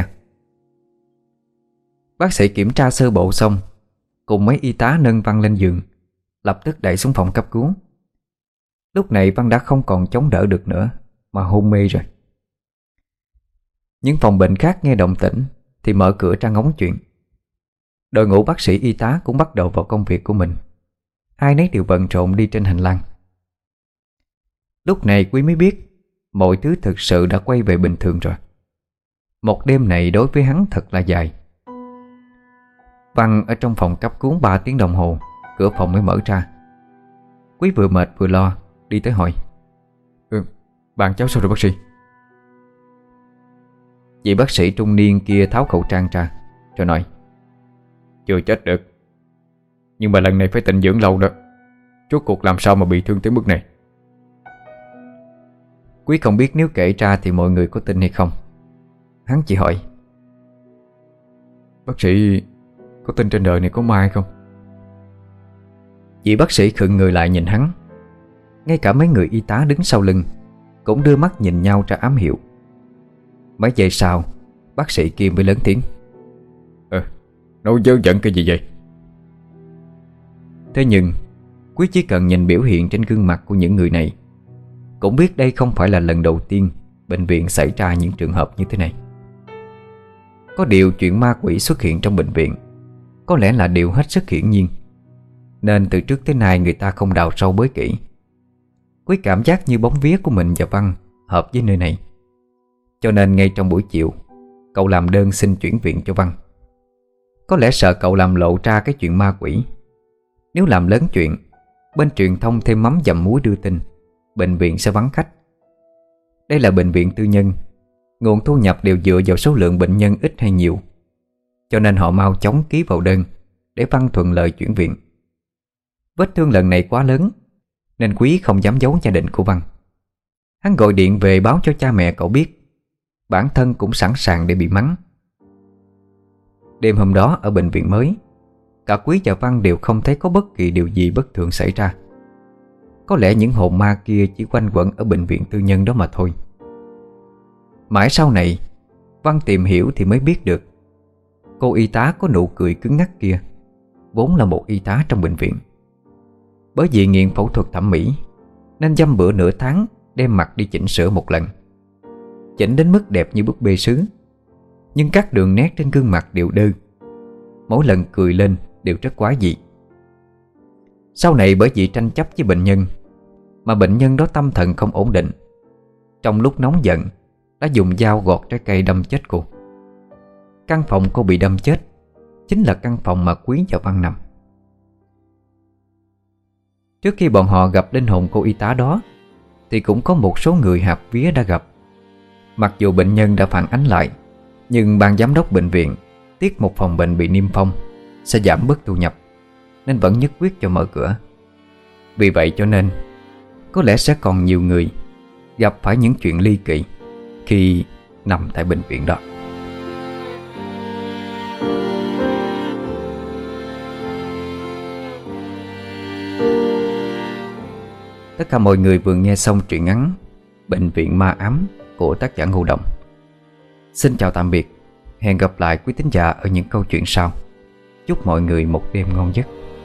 Bác sĩ kiểm tra sơ bộ xong, cùng mấy y tá nâng Văn lên giường, lập tức đẩy xuống phòng cấp cứu. Lúc này Văn đã không còn chống đỡ được nữa mà hôn mê rồi. Những phòng bệnh khác nghe động tĩnh thì mở cửa ra ngóng chuyện. Đội ngũ bác sĩ y tá cũng bắt đầu vào công việc của mình. Ai nấy đều bận rộn đi trên hành lang. Lúc này Quý mới biết mọi thứ thực sự đã quay về bình thường rồi. Một đêm này đối với hắn thật là dài. Văn ở trong phòng cấp cứu 3 tiếng đồng hồ, cửa phòng mới mở ra. Quý vừa mệt vừa lo, đi tới hỏi. Bạn cháu sao rồi bác sĩ? Vị bác sĩ trung niên kia tháo khẩu trang ra rồi nói. Chưa chết được, nhưng mà lần này phải tịnh dưỡng lâu đó. Rốt cuộc làm sao mà bị thương tới mức này? Quý không biết nếu kể ra thì mọi người có tin hay không. Hắn chỉ hỏi. Bác sĩ có tin trên đời này có ma hay không? Vị bác sĩ khựng người lại nhìn hắn. Ngay cả mấy người y tá đứng sau lưng cũng đưa mắt nhìn nhau ra ám hiệu. Mấy giây sau, bác sĩ kia mới lớn tiếng. Nói dớ dẫn cái gì vậy? Thế nhưng Quý chỉ cần nhìn biểu hiện trên gương mặt của những người này cũng biết đây không phải là lần đầu tiên bệnh viện xảy ra những trường hợp như thế này. Có điều chuyện ma quỷ xuất hiện trong bệnh viện có lẽ là điều hết sức hiển nhiên, nên từ trước tới nay người ta không đào sâu bới kỹ. Quý cảm giác như bóng vía của mình và Văn hợp với nơi này, cho nên ngay trong buổi chiều cậu làm đơn xin chuyển viện cho Văn. Có lẽ sợ cậu làm lộ ra cái chuyện ma quỷ. Nếu làm lớn chuyện, bên truyền thông thêm mắm dặm muối đưa tin, bệnh viện sẽ vắng khách. Đây là bệnh viện tư nhân, nguồn thu nhập đều dựa vào số lượng bệnh nhân ít hay nhiều, cho nên họ mau chóng ký vào đơn để Văn thuận lợi chuyển viện. Vết thương lần này quá lớn nên Quý không dám giấu gia đình của Văn. Hắn gọi điện về báo cho cha mẹ cậu biết. Bản thân cũng sẵn sàng để bị mắng. Đêm hôm đó ở bệnh viện mới, cả Quý và Văn đều không thấy có bất kỳ điều gì bất thường xảy ra. Có lẽ những hồn ma kia chỉ quanh quẩn ở bệnh viện tư nhân đó mà thôi. Mãi sau này, Văn tìm hiểu thì mới biết được cô y tá có nụ cười cứng ngắc kia vốn là một y tá trong bệnh viện. Bởi vì nghiện phẫu thuật thẩm mỹ nên dăm bữa nửa tháng đem mặt đi chỉnh sửa một lần. Chỉnh đến mức đẹp như búp bê sứ, nhưng các đường nét trên gương mặt đều đơ. Mỗi lần cười lên đều rất quái dị. Sau này bởi vì tranh chấp với bệnh nhân mà bệnh nhân đó tâm thần không ổn định, trong lúc nóng giận đã dùng dao gọt trái cây đâm chết cô. Căn phòng cô bị đâm chết chính là căn phòng mà Quý và Văn nằm. Trước khi bọn họ gặp linh hồn cô y tá đó thì cũng có một số người hạp vía đã gặp. Mặc dù bệnh nhân đã phản ánh lại, nhưng ban giám đốc bệnh viện tiếc một phòng bệnh bị niêm phong sẽ giảm bớt thu nhập, nên vẫn nhất quyết cho mở cửa. Vì vậy cho nên có lẽ sẽ còn nhiều người gặp phải những chuyện ly kỳ khi nằm tại bệnh viện đó. Tất cả mọi người vừa nghe xong truyện ngắn Bệnh viện ma ám của tác giả Ngô Đồng. Xin chào tạm biệt. Hẹn gặp lại quý thính giả ở những câu chuyện sau. Chúc mọi người một đêm ngon giấc.